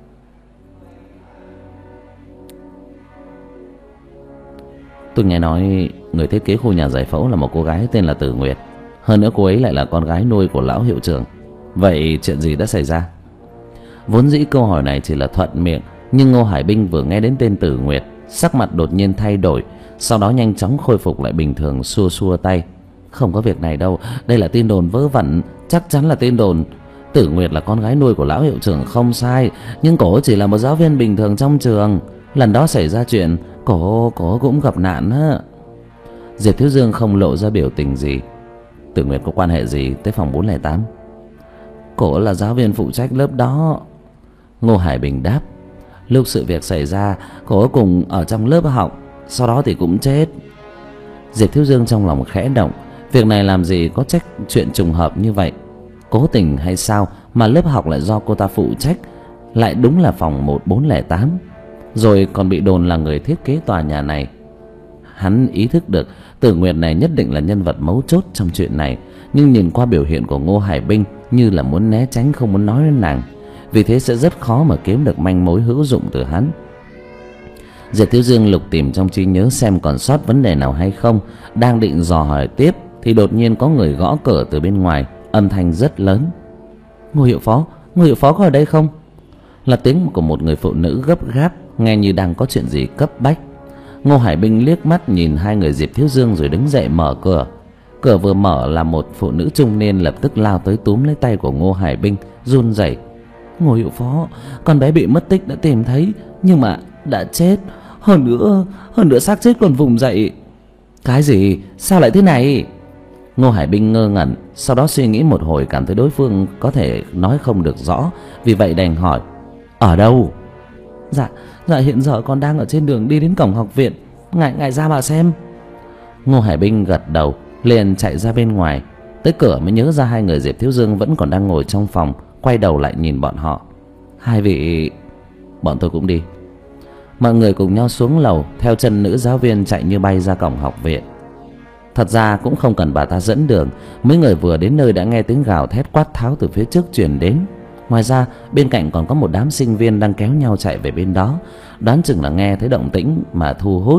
Tôi nghe nói người thiết kế khu nhà giải phẫu là một cô gái tên là Tử Nguyệt. Hơn nữa cô ấy lại là con gái nuôi của lão hiệu trưởng. Vậy chuyện gì đã xảy ra? Vốn dĩ câu hỏi này chỉ là thuận miệng, nhưng Ngô Hải Binh vừa nghe đến tên Tử Nguyệt, sắc mặt đột nhiên thay đổi, sau đó nhanh chóng khôi phục lại bình thường, xua xua tay. Không có việc này đâu, đây là tin đồn vớ vẩn, chắc chắn là tin đồn. Tử Nguyệt là con gái nuôi của lão hiệu trưởng không sai, nhưng cổ chỉ là một giáo viên bình thường trong trường. Lần đó xảy ra chuyện, cổ cổ cũng gặp nạn á. Diệp Thiếu Dương không lộ ra biểu tình gì. Tử Nguyệt có quan hệ gì tới phòng bốn không tám? Cổ là giáo viên phụ trách lớp đó. Ngô Hải Bình đáp. Lúc sự việc xảy ra, cổ cùng ở trong lớp học, sau đó thì cũng chết. Diệp Thiếu Dương trong lòng khẽ động. Việc này làm gì có trách chuyện trùng hợp như vậy? Cố tình hay sao mà lớp học lại do cô ta phụ trách, lại đúng là phòng một bốn không tám, rồi còn bị đồn là người thiết kế tòa nhà này. Hắn ý thức được Tử Nguyệt này nhất định là nhân vật mấu chốt trong chuyện này, nhưng nhìn qua biểu hiện của Ngô Hải Binh như là muốn né tránh, không muốn nói đến nàng, vì thế sẽ rất khó mà kiếm được manh mối hữu dụng từ hắn. Diệp Thiếu Dương lục tìm trong trí nhớ xem còn sót vấn đề nào hay không, đang định dò hỏi tiếp thì đột nhiên có người gõ cửa từ bên ngoài, âm thanh rất lớn. Ngô hiệu phó, Ngô hiệu phó có ở đây không? Là tiếng của một người phụ nữ gấp gáp, nghe như đang có chuyện gì cấp bách. Ngô Hải Binh liếc mắt nhìn hai người Diệp Thiếu Dương rồi đứng dậy mở cửa. Cửa vừa mở là một phụ nữ trung niên lập tức lao tới túm lấy tay của Ngô Hải Binh, run rẩy. Ngô hiệu phó, con bé bị mất tích đã tìm thấy, nhưng mà đã chết. Hơn nữa, hơn nữa xác chết còn vùng dậy. Cái gì? Sao lại thế này? Ngô Hải Binh ngơ ngẩn, sau đó suy nghĩ một hồi cảm thấy đối phương có thể nói không được rõ, vì vậy đành hỏi. Ở đâu? Dạ, dạ hiện giờ con đang ở trên đường đi đến cổng học viện. Ngài, ngài ra mà xem. Ngô Hải Binh gật đầu, liền chạy ra bên ngoài. Tới cửa mới nhớ ra hai người Diệp Thiếu Dương vẫn còn đang ngồi trong phòng, quay đầu lại nhìn bọn họ. Hai vị... Bọn tôi cũng đi. Mọi người cùng nhau xuống lầu, theo chân nữ giáo viên chạy như bay ra cổng học viện. Thật ra cũng không cần bà ta dẫn đường, mấy người vừa đến nơi đã nghe tiếng gào thét quát tháo từ phía trước truyền đến. Ngoài ra bên cạnh còn có một đám sinh viên đang kéo nhau chạy về bên đó, đoán chừng là nghe thấy động tĩnh mà thu hút.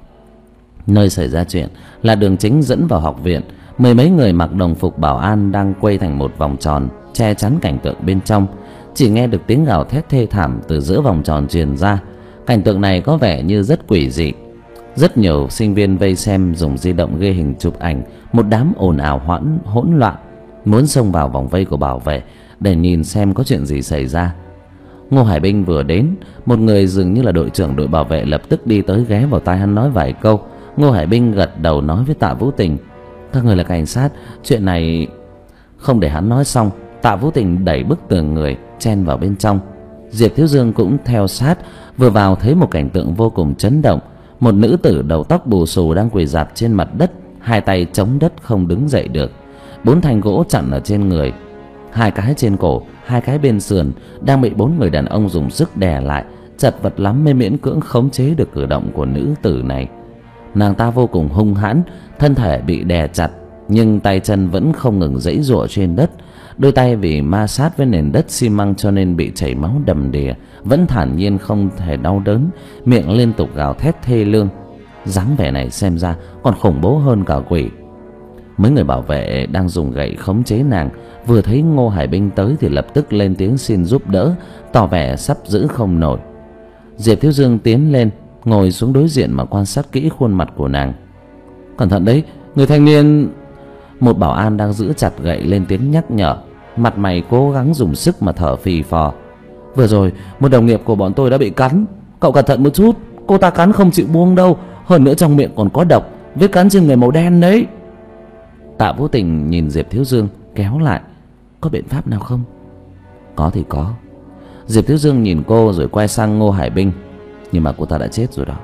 Nơi xảy ra chuyện là đường chính dẫn vào học viện. Mười mấy người mặc đồng phục bảo an đang quay thành một vòng tròn, che chắn cảnh tượng bên trong. Chỉ nghe được tiếng gào thét thê thảm từ giữa vòng tròn truyền ra. Cảnh tượng này có vẻ như rất quỷ dị. Rất nhiều sinh viên vây xem, dùng di động ghi hình chụp ảnh. Một đám ồn ào hoãn hỗn loạn, muốn xông vào vòng vây của bảo vệ để nhìn xem có chuyện gì xảy ra. Ngô Hải Binh vừa đến, một người dường như là đội trưởng đội bảo vệ lập tức đi tới ghé vào tai hắn nói vài câu. Ngô Hải Binh gật đầu nói với Tạ Vũ Tình: "Các người là cảnh sát, chuyện này..." Không để hắn nói xong, Tạ Vũ Tình đẩy bức tường người chen vào bên trong. Diệp Thiếu Dương cũng theo sát, vừa vào thấy một cảnh tượng vô cùng chấn động. Một nữ tử đầu tóc bù xù đang quỳ rạp trên mặt đất, hai tay chống đất không đứng dậy được. Bốn thanh gỗ chặn ở trên người, hai cái trên cổ, hai cái bên sườn, đang bị bốn người đàn ông dùng sức đè lại, chật vật lắm mới miễn cưỡng khống chế được cử động của nữ tử này. Nàng ta vô cùng hung hãn, thân thể bị đè chặt, nhưng tay chân vẫn không ngừng giãy giụa trên đất. Đôi tay vì ma sát với nền đất xi măng cho nên bị chảy máu đầm đìa, vẫn thản nhiên không hề đau đớn, miệng liên tục gào thét thê lương. Dáng vẻ này xem ra còn khủng bố hơn cả quỷ. Mấy người bảo vệ đang dùng gậy khống chế nàng, vừa thấy Ngô Hải Binh tới thì lập tức lên tiếng xin giúp đỡ, tỏ vẻ sắp giữ không nổi. Diệp Thiếu Dương tiến lên, ngồi xuống đối diện mà quan sát kỹ khuôn mặt của nàng. "Cẩn thận đấy, người thanh niên..." Một bảo an đang giữ chặt gậy lên tiếng nhắc nhở, mặt mày cố gắng dùng sức mà thở phì phò. "Vừa rồi một đồng nghiệp của bọn tôi đã bị cắn, cậu cẩn thận một chút, cô ta cắn không chịu buông đâu, hơn nữa trong miệng còn có độc, vết cắn trên người màu đen đấy." Tạ Vũ Tình nhìn Diệp Thiếu Dương kéo lại: "Có biện pháp nào không?" "Có thì có." Diệp Thiếu Dương nhìn cô rồi quay sang Ngô Hải Binh: "Nhưng mà cô ta đã chết rồi đó."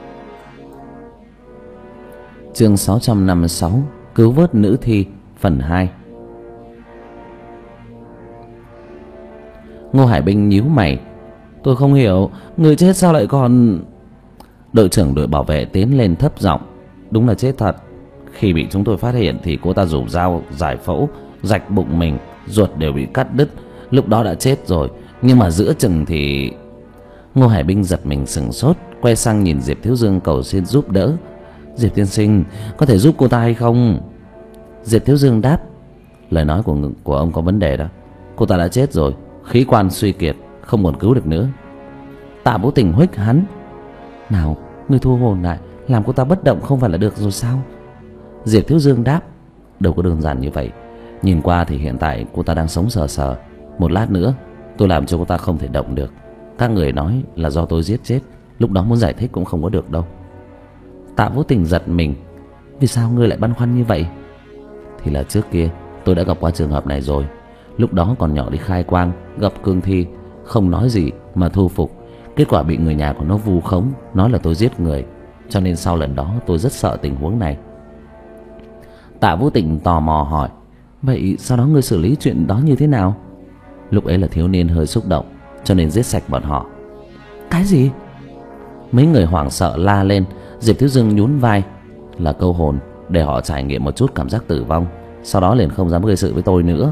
Chương sáu trăm năm mươi sáu, cứu vớt nữ thi, phần hai. Ngô Hải Binh nhíu mày: "Tôi không hiểu, người chết sao lại còn..." Đội trưởng đội bảo vệ tiến lên thấp giọng: "Đúng là chết thật. Khi bị chúng tôi phát hiện thì cô ta dùng dao giải phẫu rạch bụng mình, ruột đều bị cắt đứt, lúc đó đã chết rồi. Nhưng mà giữa chừng thì..." Ngô Hải Binh giật mình sửng sốt, quay sang nhìn Diệp Thiếu Dương cầu xin giúp đỡ: "Diệp tiên sinh, có thể giúp cô ta hay không?" Diệp Thiếu Dương đáp: "Lời nói của của ông có vấn đề đó. Cô ta đã chết rồi, khí quan suy kiệt, không còn cứu được nữa." Tạ Vũ Tình huých hắn: "Nào, ngươi thu hồn lại, làm cô ta bất động không phải là được rồi sao?" Diệp Thiếu Dương đáp: "Đâu có đơn giản như vậy. Nhìn qua thì hiện tại cô ta đang sống sờ sờ. Một lát nữa tôi làm cho cô ta không thể động được. Các người nói là do tôi giết chết, lúc đó muốn giải thích cũng không có được đâu." Tạ Vũ Tình giật mình: "Vì sao ngươi lại băn khoăn như vậy?" "Thì là trước kia tôi đã gặp qua trường hợp này rồi. Lúc đó còn nhỏ đi khai quang, gặp cương thi, không nói gì mà thu phục. Kết quả bị người nhà của nó vu khống, nói là tôi giết người. Cho nên sau lần đó tôi rất sợ tình huống này." Tạ Vũ Tình tò mò hỏi: "Vậy sau đó ngươi xử lý chuyện đó như thế nào?" "Lúc ấy là thiếu niên hơi xúc động, cho nên giết sạch bọn họ." "Cái gì?" Mấy người hoảng sợ la lên. Diệp Thiếu Dương nhún vai: "Là câu hồn, để họ trải nghiệm một chút cảm giác tử vong, sau đó liền không dám gây sự với tôi nữa."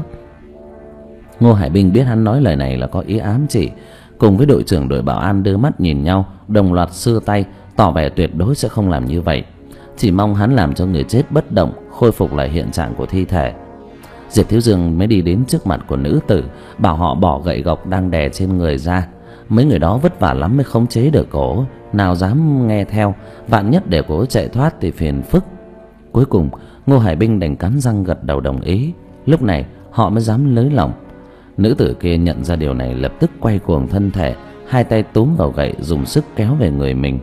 Ngô Hải Binh biết hắn nói lời này là có ý ám chỉ, cùng với đội trưởng đội bảo an đưa mắt nhìn nhau, đồng loạt xưa tay tỏ vẻ tuyệt đối sẽ không làm như vậy, chỉ mong hắn làm cho người chết bất động, khôi phục lại hiện trạng của thi thể. Diệp Thiếu Dương mới đi đến trước mặt của nữ tử, bảo họ bỏ gậy gộc đang đè trên người ra. Mấy người đó vất vả lắm mới khống chế được cổ, nào dám nghe theo, vạn nhất để cổ chạy thoát thì phiền phức. Cuối cùng Ngô Hải Binh đành cắn răng gật đầu đồng ý. Lúc này họ mới dám nới lỏng. Nữ tử kia nhận ra điều này lập tức quay cuồng thân thể, hai tay túm vào gậy dùng sức kéo về người mình.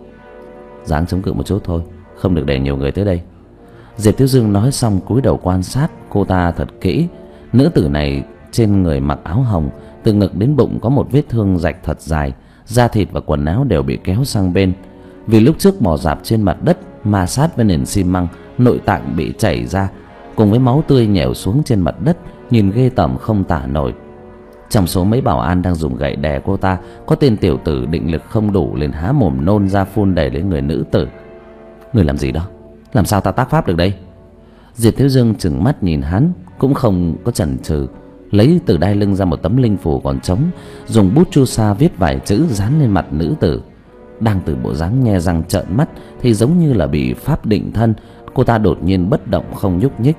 "Dáng chống cự một chút thôi, không được để nhiều người tới đây." Diệp Thiếu Dương nói xong cúi đầu quan sát cô ta thật kỹ. Nữ tử này trên người mặc áo hồng, từ ngực đến bụng có một vết thương rạch thật dài, da thịt và quần áo đều bị kéo sang bên. Vì lúc trước bò rạp trên mặt đất ma sát với nền xi măng, nội tạng bị chảy ra, cùng với máu tươi nhèo xuống trên mặt đất, nhìn ghê tởm không tả nổi. Trong số mấy bảo an đang dùng gậy đè cô ta, có tên tiểu tử định lực không đủ liền há mồm nôn ra phun đầy lên người nữ tử. "Người làm gì đó? Làm sao ta tác pháp được đây?" Diệp Thiếu Dương trừng mắt nhìn hắn, cũng không có chần chừ, lấy từ đai lưng ra một tấm linh phù còn trống, dùng bút chu sa viết vài chữ dán lên mặt nữ tử. Đang từ bộ dáng nhe răng trợn mắt thì giống như là bị pháp định thân, cô ta đột nhiên bất động không nhúc nhích.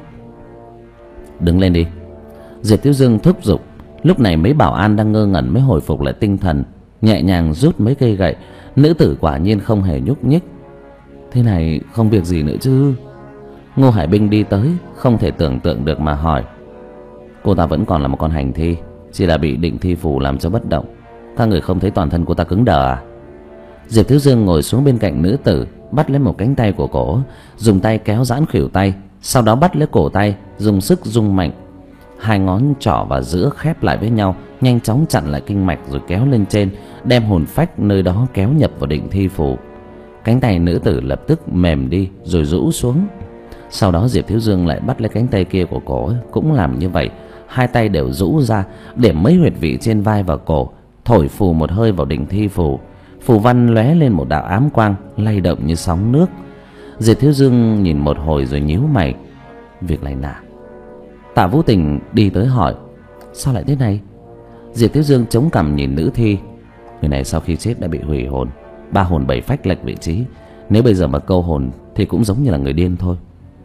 "Đứng lên đi." Diệp Thiếu Dương thúc giục. Lúc này mấy bảo an đang ngơ ngẩn mới hồi phục lại tinh thần, nhẹ nhàng rút mấy cây gậy. Nữ tử quả nhiên không hề nhúc nhích. "Thế này không việc gì nữa chứ?" Ngô Hải Binh đi tới, không thể tưởng tượng được mà hỏi: "Cô ta vẫn còn là một con hành thi, chỉ là bị định thi phù làm cho bất động. Các người không thấy toàn thân cô ta cứng đờ à? Diệp Thiếu Dương ngồi xuống bên cạnh nữ tử, bắt lấy một cánh tay của cổ, dùng tay kéo giãn khuỷu tay, sau đó bắt lấy cổ tay, dùng sức rung mạnh. Hai ngón trỏ và giữa khép lại với nhau, nhanh chóng chặn lại kinh mạch rồi kéo lên trên, đem hồn phách nơi đó kéo nhập vào định thi phủ. Cánh tay nữ tử lập tức mềm đi rồi rũ xuống. Sau đó Diệp Thiếu Dương lại bắt lấy cánh tay kia của cổ, cũng làm như vậy. Hai tay đều rũ ra, điểm mấy huyệt vị trên vai và cổ, thổi phù một hơi vào định thi phủ. Phù văn lóe lên một đạo ám quang, lay động như sóng nước. Diệp Thiếu Dương nhìn một hồi rồi nhíu mày. Việc này lạ. Tạ Vũ Tình đi tới hỏi: sao lại thế này? Diệp Thiếu Dương chống cằm nhìn nữ thi. Người này sau khi chết đã bị hủy hồn, ba hồn bảy phách lệch vị trí. Nếu bây giờ mà câu hồn thì cũng giống như là người điên thôi.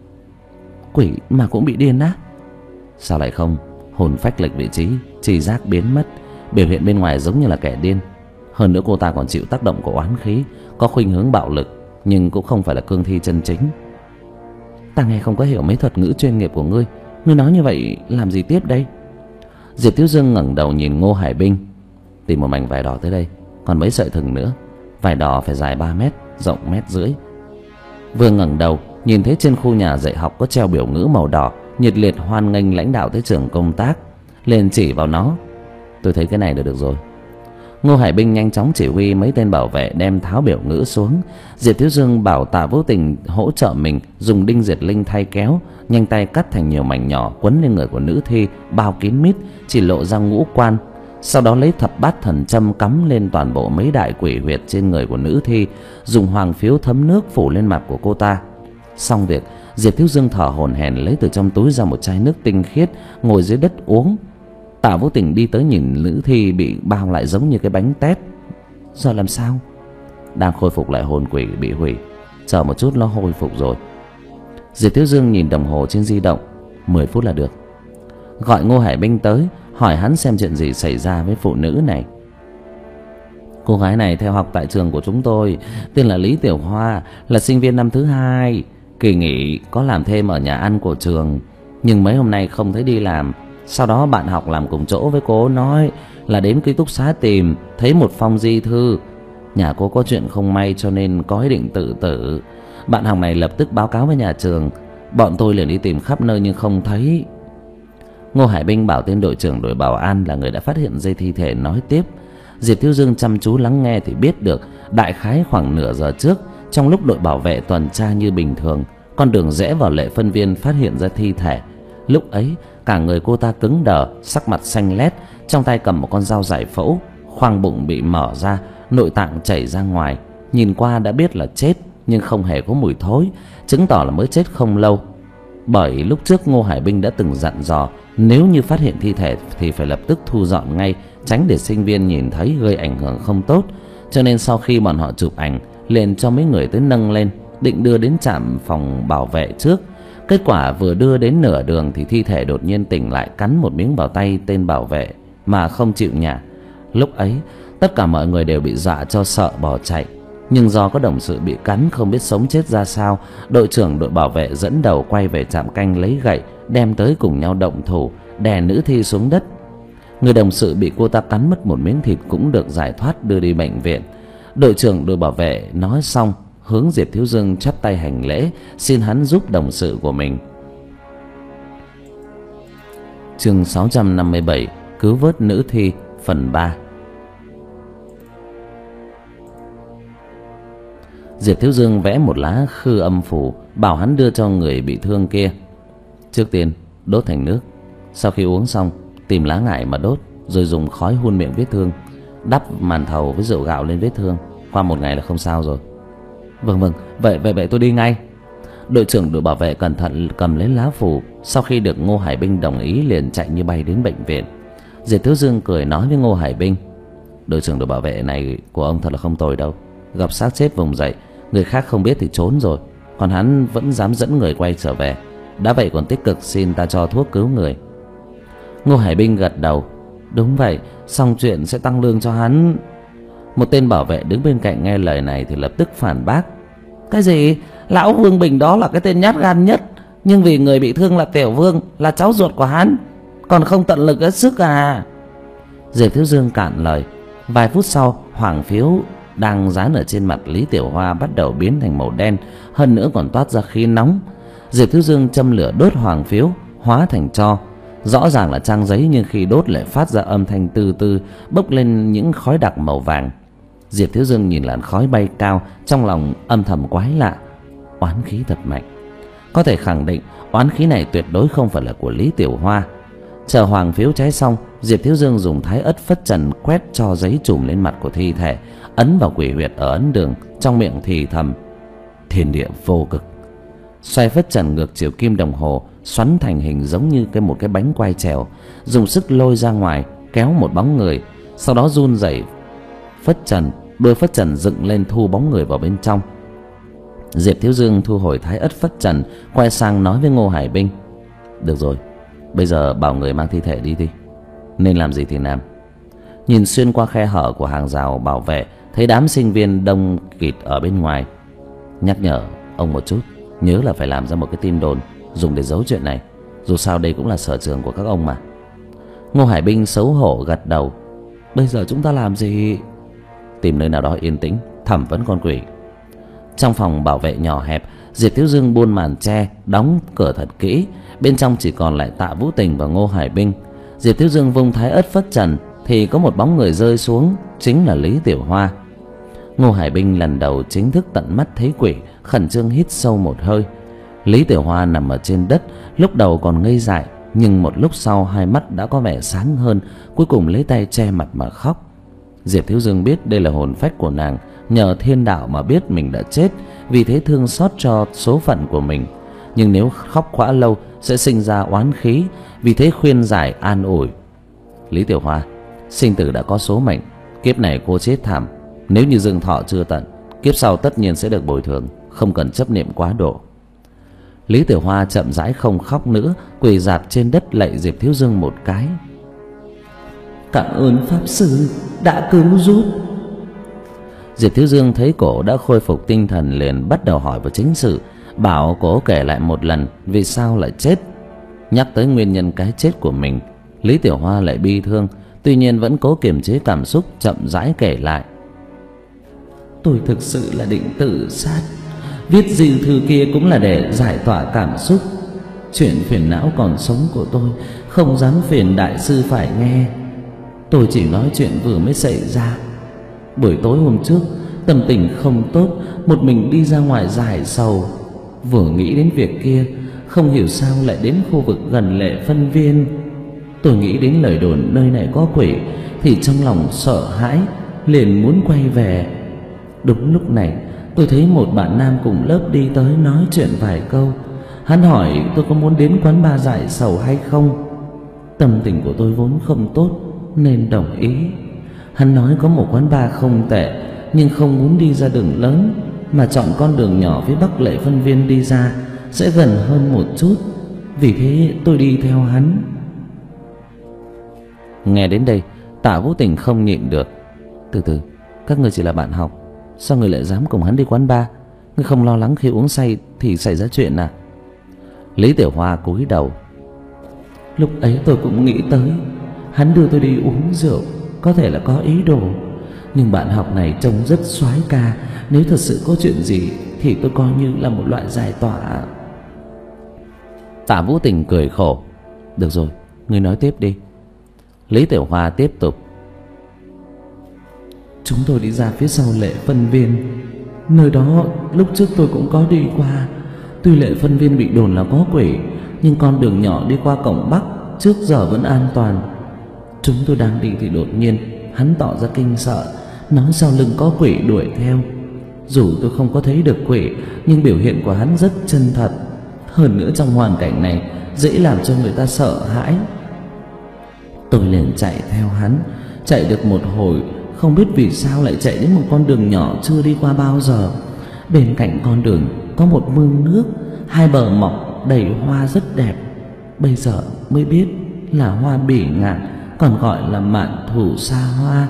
Quỷ mà cũng bị điên á? Sao lại không? Hồn phách lệch vị trí, tri giác biến mất, biểu hiện bên ngoài giống như là kẻ điên. Hơn nữa cô ta còn chịu tác động của oán khí, có khuynh hướng bạo lực, nhưng cũng không phải là cương thi chân chính. Ta nghe không có hiểu mấy thuật ngữ chuyên nghiệp của ngươi, ngươi nói như vậy làm gì tiếp đây? Diệp Thiếu Dương ngẩng đầu nhìn Ngô Hải Binh. Tìm một mảnh vải đỏ tới đây, còn mấy sợi thừng nữa. Vải đỏ phải dài ba mét, rộng mét rưỡi. Vừa ngẩng đầu nhìn thấy trên khu nhà dạy học có treo biểu ngữ màu đỏ, nhiệt liệt hoan nghênh lãnh đạo tới trường công tác, liền chỉ vào nó. Tôi thấy cái này là được rồi. Ngô Hải Binh nhanh chóng chỉ huy mấy tên bảo vệ đem tháo biểu ngữ xuống. Diệp Thiếu Dương bảo Tạ Vũ Tình hỗ trợ mình dùng đinh diệt linh thay kéo, nhanh tay cắt thành nhiều mảnh nhỏ quấn lên người của nữ thi, bao kín mít, chỉ lộ ra ngũ quan. Sau đó lấy thập bát thần châm cắm lên toàn bộ mấy đại quỷ huyệt trên người của nữ thi, dùng hoàng phiếu thấm nước phủ lên mặt của cô ta. Xong việc, Diệp Thiếu Dương thở hổn hển lấy từ trong túi ra một chai nước tinh khiết, ngồi dưới đất uống. Tạ Vũ Tình đi tới nhìn nữ thi bị bao lại giống như cái bánh tét. Giờ làm sao? Đang khôi phục lại hồn quỷ bị hủy, chờ một chút nó hồi phục rồi. Diệp Thiếu Dương nhìn đồng hồ trên di động, mười phút là được. Gọi Ngô Hải Binh tới, hỏi hắn xem chuyện gì xảy ra với phụ nữ này. Cô gái này theo học tại trường của chúng tôi, tên là Lý Tiểu Hoa, là sinh viên năm thứ hai. Kỳ nghỉ có làm thêm ở nhà ăn của trường, nhưng mấy hôm nay không thấy đi làm. Sau đó bạn học làm cùng chỗ với cô nói là đến ký túc xá tìm, thấy một phong di thư. Nhà cô có chuyện không may cho nên có ý định tự tử. Bạn học này lập tức báo cáo với nhà trường. Bọn tôi liền đi tìm khắp nơi nhưng không thấy. Ngô Hải Binh bảo tên đội trưởng đội bảo an là người đã phát hiện dây thi thể nói tiếp. Diệp Thiếu Dương chăm chú lắng nghe thì biết được đại khái khoảng nửa giờ trước, trong lúc đội bảo vệ tuần tra như bình thường, con đường rẽ vào lệ phân viên phát hiện ra thi thể. Lúc ấy cả người cô ta cứng đờ, sắc mặt xanh lét, trong tay cầm một con dao giải phẫu, khoang bụng bị mở ra, nội tạng chảy ra ngoài. Nhìn qua đã biết là chết nhưng không hề có mùi thối, chứng tỏ là mới chết không lâu. Bởi lúc trước Ngô Hải Binh đã từng dặn dò nếu như phát hiện thi thể thì phải lập tức thu dọn ngay, tránh để sinh viên nhìn thấy gây ảnh hưởng không tốt. Cho nên sau khi bọn họ chụp ảnh, liền cho mấy người tới nâng lên, định đưa đến trạm phòng bảo vệ trước. Kết quả vừa đưa đến nửa đường thì thi thể đột nhiên tỉnh lại, cắn một miếng vào tay tên bảo vệ mà không chịu nhả. Lúc ấy tất cả mọi người đều bị dọa cho sợ bỏ chạy, nhưng do có đồng sự bị cắn không biết sống chết ra sao, đội trưởng đội bảo vệ dẫn đầu quay về trạm canh lấy gậy đem tới cùng nhau động thủ, đè nữ thi xuống đất. Người đồng sự bị cô ta cắn mất một miếng thịt cũng được giải thoát đưa đi bệnh viện. Đội trưởng đội bảo vệ nói xong hướng Diệp Thiếu Dương chắp tay hành lễ, xin hắn giúp đồng sự của mình. Chương sáu trăm năm mươi bảy, cứu vớt nữ thi, phần ba. Diệp Thiếu Dương vẽ một lá khư âm phù, bảo hắn đưa cho người bị thương kia. Trước tiên đốt thành nước, sau khi uống xong tìm lá ngải mà đốt, rồi dùng khói hun miệng vết thương, đắp màn thầu với rượu gạo lên vết thương, qua một ngày là không sao rồi. Vâng vâng, vậy vậy vậy tôi đi ngay. Đội trưởng đội bảo vệ cẩn thận cầm lấy lá phù, sau khi được Ngô Hải Binh đồng ý liền chạy như bay đến bệnh viện. Diệp Thiếu Dương cười nói với Ngô Hải Binh: đội trưởng đội bảo vệ này của ông thật là không tồi đâu, gặp xác chết vùng dậy, người khác không biết thì trốn rồi, còn hắn vẫn dám dẫn người quay trở về. Đã vậy còn tích cực xin ta cho thuốc cứu người. Ngô Hải Binh gật đầu: đúng vậy, xong chuyện sẽ tăng lương cho hắn. Một tên bảo vệ đứng bên cạnh nghe lời này thì lập tức phản bác: cái gì? Lão Vương Bình đó là cái tên nhát gan nhất, nhưng vì người bị thương là Tiểu Vương, là cháu ruột của hắn, còn không tận lực hết sức à? Diệp Thiếu Dương cạn lời: Vài phút sau, hoàng phiếu đang dán ở trên mặt Lý Tiểu Hoa bắt đầu biến thành màu đen, hơn nữa còn toát ra khí nóng. Diệp Thiếu Dương châm lửa đốt hoàng phiếu, hóa thành tro. Rõ ràng là trang giấy, nhưng khi đốt lại phát ra âm thanh từ từ, bốc lên những khói đặc màu vàng. Diệp Thiếu Dương nhìn làn khói bay cao, trong lòng âm thầm quái lạ. Oán khí thật mạnh. Có thể khẳng định oán khí này tuyệt đối không phải là của Lý Tiểu Hoa. Chờ hoàng phiếu cháy xong, Diệp Thiếu Dương dùng thái ất phất trần quét cho giấy trùm lên mặt của thi thể, ấn vào quỷ huyệt ở ấn đường, trong miệng thì thầm: thiên địa vô cực. Xoay phất trần ngược chiều kim đồng hồ, xoắn thành hình giống như cái một cái bánh quay trèo, dùng sức lôi ra ngoài, kéo một bóng người, sau đó run rẩy phất trần, đuôi phất trần dựng lên thu bóng người vào bên trong. Diệp Thiếu Dương thu hồi thái ất phất trần, quay sang nói với Ngô Hải Binh: được rồi, bây giờ bảo người mang thi thể đi đi, nên làm gì thì làm. Nhìn xuyên qua khe hở của hàng rào bảo vệ, thấy đám sinh viên đông kịt ở bên ngoài. Nhắc nhở ông một chút, nhớ là phải làm ra một cái tin đồn dùng để giấu chuyện này, dù sao đây cũng là sở trường của các ông mà. Ngô Hải Binh xấu hổ gật đầu. Bây giờ chúng ta làm gì? Tìm nơi nào đó yên tĩnh, thẩm vấn con quỷ. Trong phòng bảo vệ nhỏ hẹp, Diệp Thiếu Dương buôn màn tre, đóng cửa thật kỹ. Bên trong chỉ còn lại Tạ Vũ Tình và Ngô Hải Binh. Diệp Thiếu Dương vung thái ất phất trần thì có một bóng người rơi xuống, chính là Lý Tiểu Hoa. Ngô Hải Binh lần đầu chính thức tận mắt thấy quỷ, khẩn trương hít sâu một hơi. Lý Tiểu Hoa nằm ở trên đất, lúc đầu còn ngây dại, nhưng một lúc sau hai mắt đã có vẻ sáng hơn, cuối cùng lấy tay che mặt mà khóc. Diệp Thiếu Dương biết đây là hồn phách của nàng, nhờ thiên đạo mà biết mình đã chết, vì thế thương xót cho số phận của mình. Nhưng nếu khóc quá lâu sẽ sinh ra oán khí, vì thế khuyên giải an ủi: Lý Tiểu Hoa, sinh tử đã có số mệnh, kiếp này cô chết thảm, nếu như dương thọ chưa tận, kiếp sau tất nhiên sẽ được bồi thường, không cần chấp niệm quá độ. Lý Tiểu Hoa chậm rãi không khóc nữa, quỳ rạp trên đất lạy Diệp Thiếu Dương một cái. Cảm ơn pháp sư đã cứu giúp. Diệp Thiếu Dương thấy cổ đã khôi phục tinh thần, liền bắt đầu hỏi vào chính sự, bảo cổ kể lại một lần vì sao lại chết. Nhắc tới nguyên nhân cái chết của mình, Lý Tiểu Hoa lại bi thương, tuy nhiên vẫn cố kiềm chế cảm xúc, chậm rãi kể lại. Tôi thực sự là định tự sát, viết dư thư kia cũng là để giải tỏa cảm xúc. Chuyện phiền não còn sống của tôi không dám phiền đại sư phải nghe. Tôi chỉ nói chuyện vừa mới xảy ra. Buổi tối hôm trước tâm tình không tốt, một mình đi ra ngoài giải sầu. Vừa nghĩ đến việc kia, không hiểu sao lại đến khu vực gần Lệ Phân Viên. Tôi nghĩ đến lời đồn nơi này có quỷ thì trong lòng sợ hãi, liền muốn quay về. Đúng lúc này tôi thấy một bạn nam cùng lớp đi tới nói chuyện vài câu. Hắn hỏi tôi có muốn đến quán bar giải sầu hay không. Tâm tình của tôi vốn không tốt nên đồng ý. Hắn nói có một quán bar không tệ, nhưng không muốn đi ra đường lớn, mà chọn con đường nhỏ phía bắc Lệ Phân Viên đi ra sẽ gần hơn một chút. Vì thế tôi đi theo hắn. Nghe đến đây, Tạ Vũ Tình không nhịn được. Từ từ, các người chỉ là bạn học, sao người lại dám cùng hắn đi quán bar? Người không lo lắng khi uống say thì xảy ra chuyện à? Lý Tiểu Hoa cúi đầu. Lúc ấy tôi cũng nghĩ tới, hắn đưa tôi đi uống rượu có thể là có ý đồ, nhưng bạn học này trông rất soái ca, nếu thật sự có chuyện gì thì tôi coi như là một loại giải tỏa. Tạ Vũ Tình cười khổ. Được rồi, ngươi nói tiếp đi. Lý Tiểu Hoa tiếp tục. Chúng tôi đi ra phía sau Lệ Phân Viên. Nơi đó lúc trước tôi cũng có đi qua. Tuy Lệ Phân Viên bị đồn là có quỷ, nhưng con đường nhỏ đi qua cổng Bắc trước giờ vẫn an toàn. Chúng tôi đang đi thì đột nhiên hắn tỏ ra kinh sợ, nói sau lưng có quỷ đuổi theo. Dù tôi không có thấy được quỷ, nhưng biểu hiện của hắn rất chân thật. Hơn nữa trong hoàn cảnh này dễ làm cho người ta sợ hãi. Tôi liền chạy theo hắn. Chạy được một hồi, không biết vì sao lại chạy đến một con đường nhỏ chưa đi qua bao giờ. Bên cạnh con đường có một mương nước, hai bờ mọc đầy hoa rất đẹp. Bây giờ mới biết là hoa bỉ ngạn, còn gọi là mạn thủ sa hoa.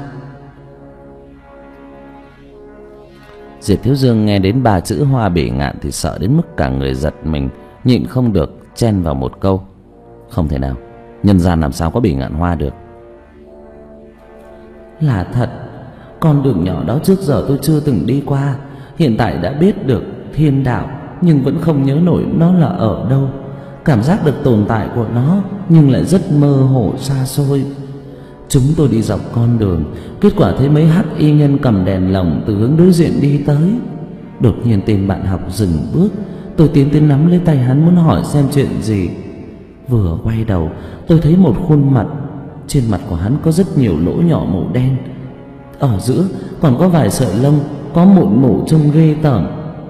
Diệp Thiếu Dương nghe đến ba chữ hoa bỉ ngạn thì sợ đến mức cả người giật mình, nhịn không được chen vào một câu. Không thể nào, nhân gian làm sao có bỉ ngạn hoa được. Là thật, Con đường nhỏ đó trước giờ tôi chưa từng đi qua. Hiện tại đã biết được thiên đạo, nhưng vẫn không nhớ nổi nó là ở đâu. Cảm giác được tồn tại của nó nhưng lại rất mơ hồ xa xôi. Chúng tôi đi dọc con đường, kết quả thấy mấy hắc y nhân cầm đèn lồng từ hướng đối diện đi tới. Đột nhiên tên bạn học dừng bước. Tôi tiến tới nắm lấy tay hắn muốn hỏi xem chuyện gì. Vừa quay đầu tôi thấy một khuôn mặt. Trên mặt của hắn có rất nhiều lỗ nhỏ màu đen, ở giữa còn có vài sợi lông có mụn mủ trông ghê tởm.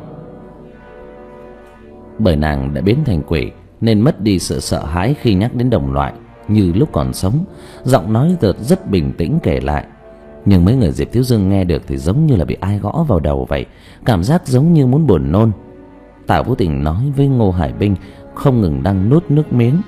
Bởi nàng đã biến thành quỷ nên mất đi sự sợ hãi khi nhắc đến đồng loại như lúc còn sống. Giọng nói tợt rất bình tĩnh kể lại, nhưng mấy người Diệp Thiếu Dương nghe được thì giống như là bị ai gõ vào đầu vậy, cảm giác giống như muốn buồn nôn. Tạ Vũ Tình nói với Ngô Hải Binh, không ngừng đang nuốt nước miếng.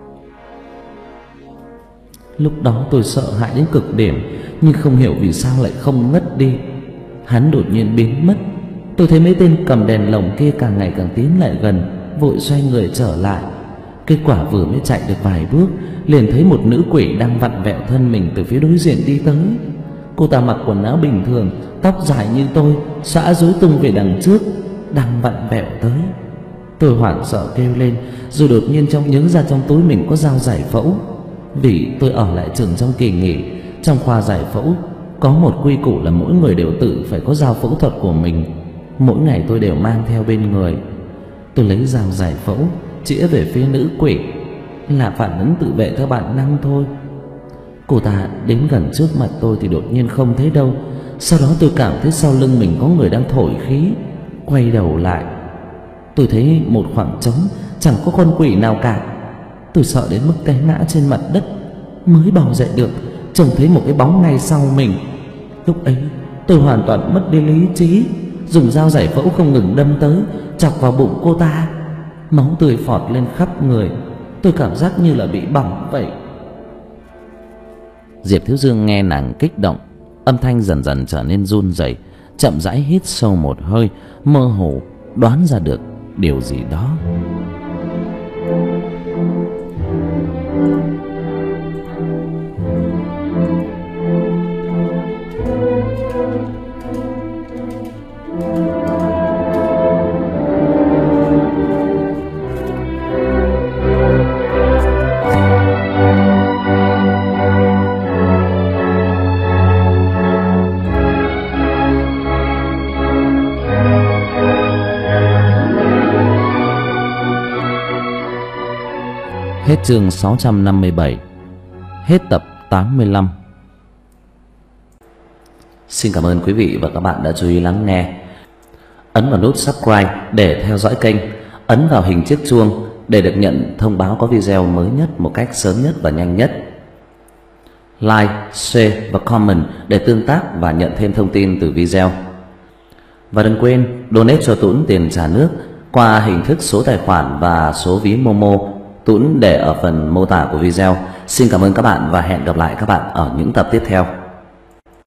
Lúc đó tôi sợ hãi đến cực điểm, nhưng không hiểu vì sao lại không ngất đi. Hắn đột nhiên biến mất. Tôi thấy mấy tên cầm đèn lồng kia càng ngày càng tiến lại gần, vội xoay người trở lại. Kết quả vừa mới chạy được vài bước, liền thấy một nữ quỷ đang vặn vẹo thân mình từ phía đối diện đi tới. Cô ta mặc quần áo bình thường, tóc dài như tôi, xõa rối tung về đằng trước, đang vặn vẹo tới. Tôi hoảng sợ kêu lên, rồi đột nhiên trong nhớ ra trong túi mình có dao giải phẫu. Vì tôi ở lại trường trong kỳ nghỉ, trong khoa giải phẫu có một quy củ là mỗi người đều tự phải có dao phẫu thuật của mình. Mỗi ngày tôi đều mang theo bên người. Tôi lấy dao giải phẫu chĩa về phía nữ quỷ, là phản ứng tự vệ theo bản năng thôi. Cô ta đến gần trước mặt tôi thì đột nhiên không thấy đâu. Sau đó tôi cảm thấy sau lưng mình có người đang thổi khí. Quay đầu lại, tôi thấy một khoảng trống, chẳng có con quỷ nào cả. Tôi sợ đến mức té ngã trên mặt đất. Mới bò dậy được, trông thấy một cái bóng ngay sau mình. Lúc ấy tôi hoàn toàn mất đi lý trí, dùng dao giải phẫu không ngừng đâm tới, chọc vào bụng cô ta. Máu tươi phọt lên khắp người. Tôi cảm giác như là bị bỏng vậy. Diệp Thiếu Dương nghe nàng kích động, âm thanh dần dần trở nên run rẩy, chậm rãi hít sâu một hơi, mơ hồ đoán ra được điều gì đó. Hết chương sáu trăm năm mươi bảy. Hết tập tám mươi lăm. Xin cảm ơn quý vị và các bạn đã chú ý lắng nghe. Ấn vào nút subscribe để theo dõi kênh. Ấn vào hình chiếc chuông để được nhận thông báo có video mới nhất một cách sớm nhất và nhanh nhất. Like, share và comment để tương tác và nhận thêm thông tin từ video. Và đừng quên donate cho Tuấn tiền trả nước qua hình thức số tài khoản và số ví Momo. Tuấn để ở phần mô tả của video. Xin cảm ơn các bạn và hẹn gặp lại các bạn ở những tập tiếp theo.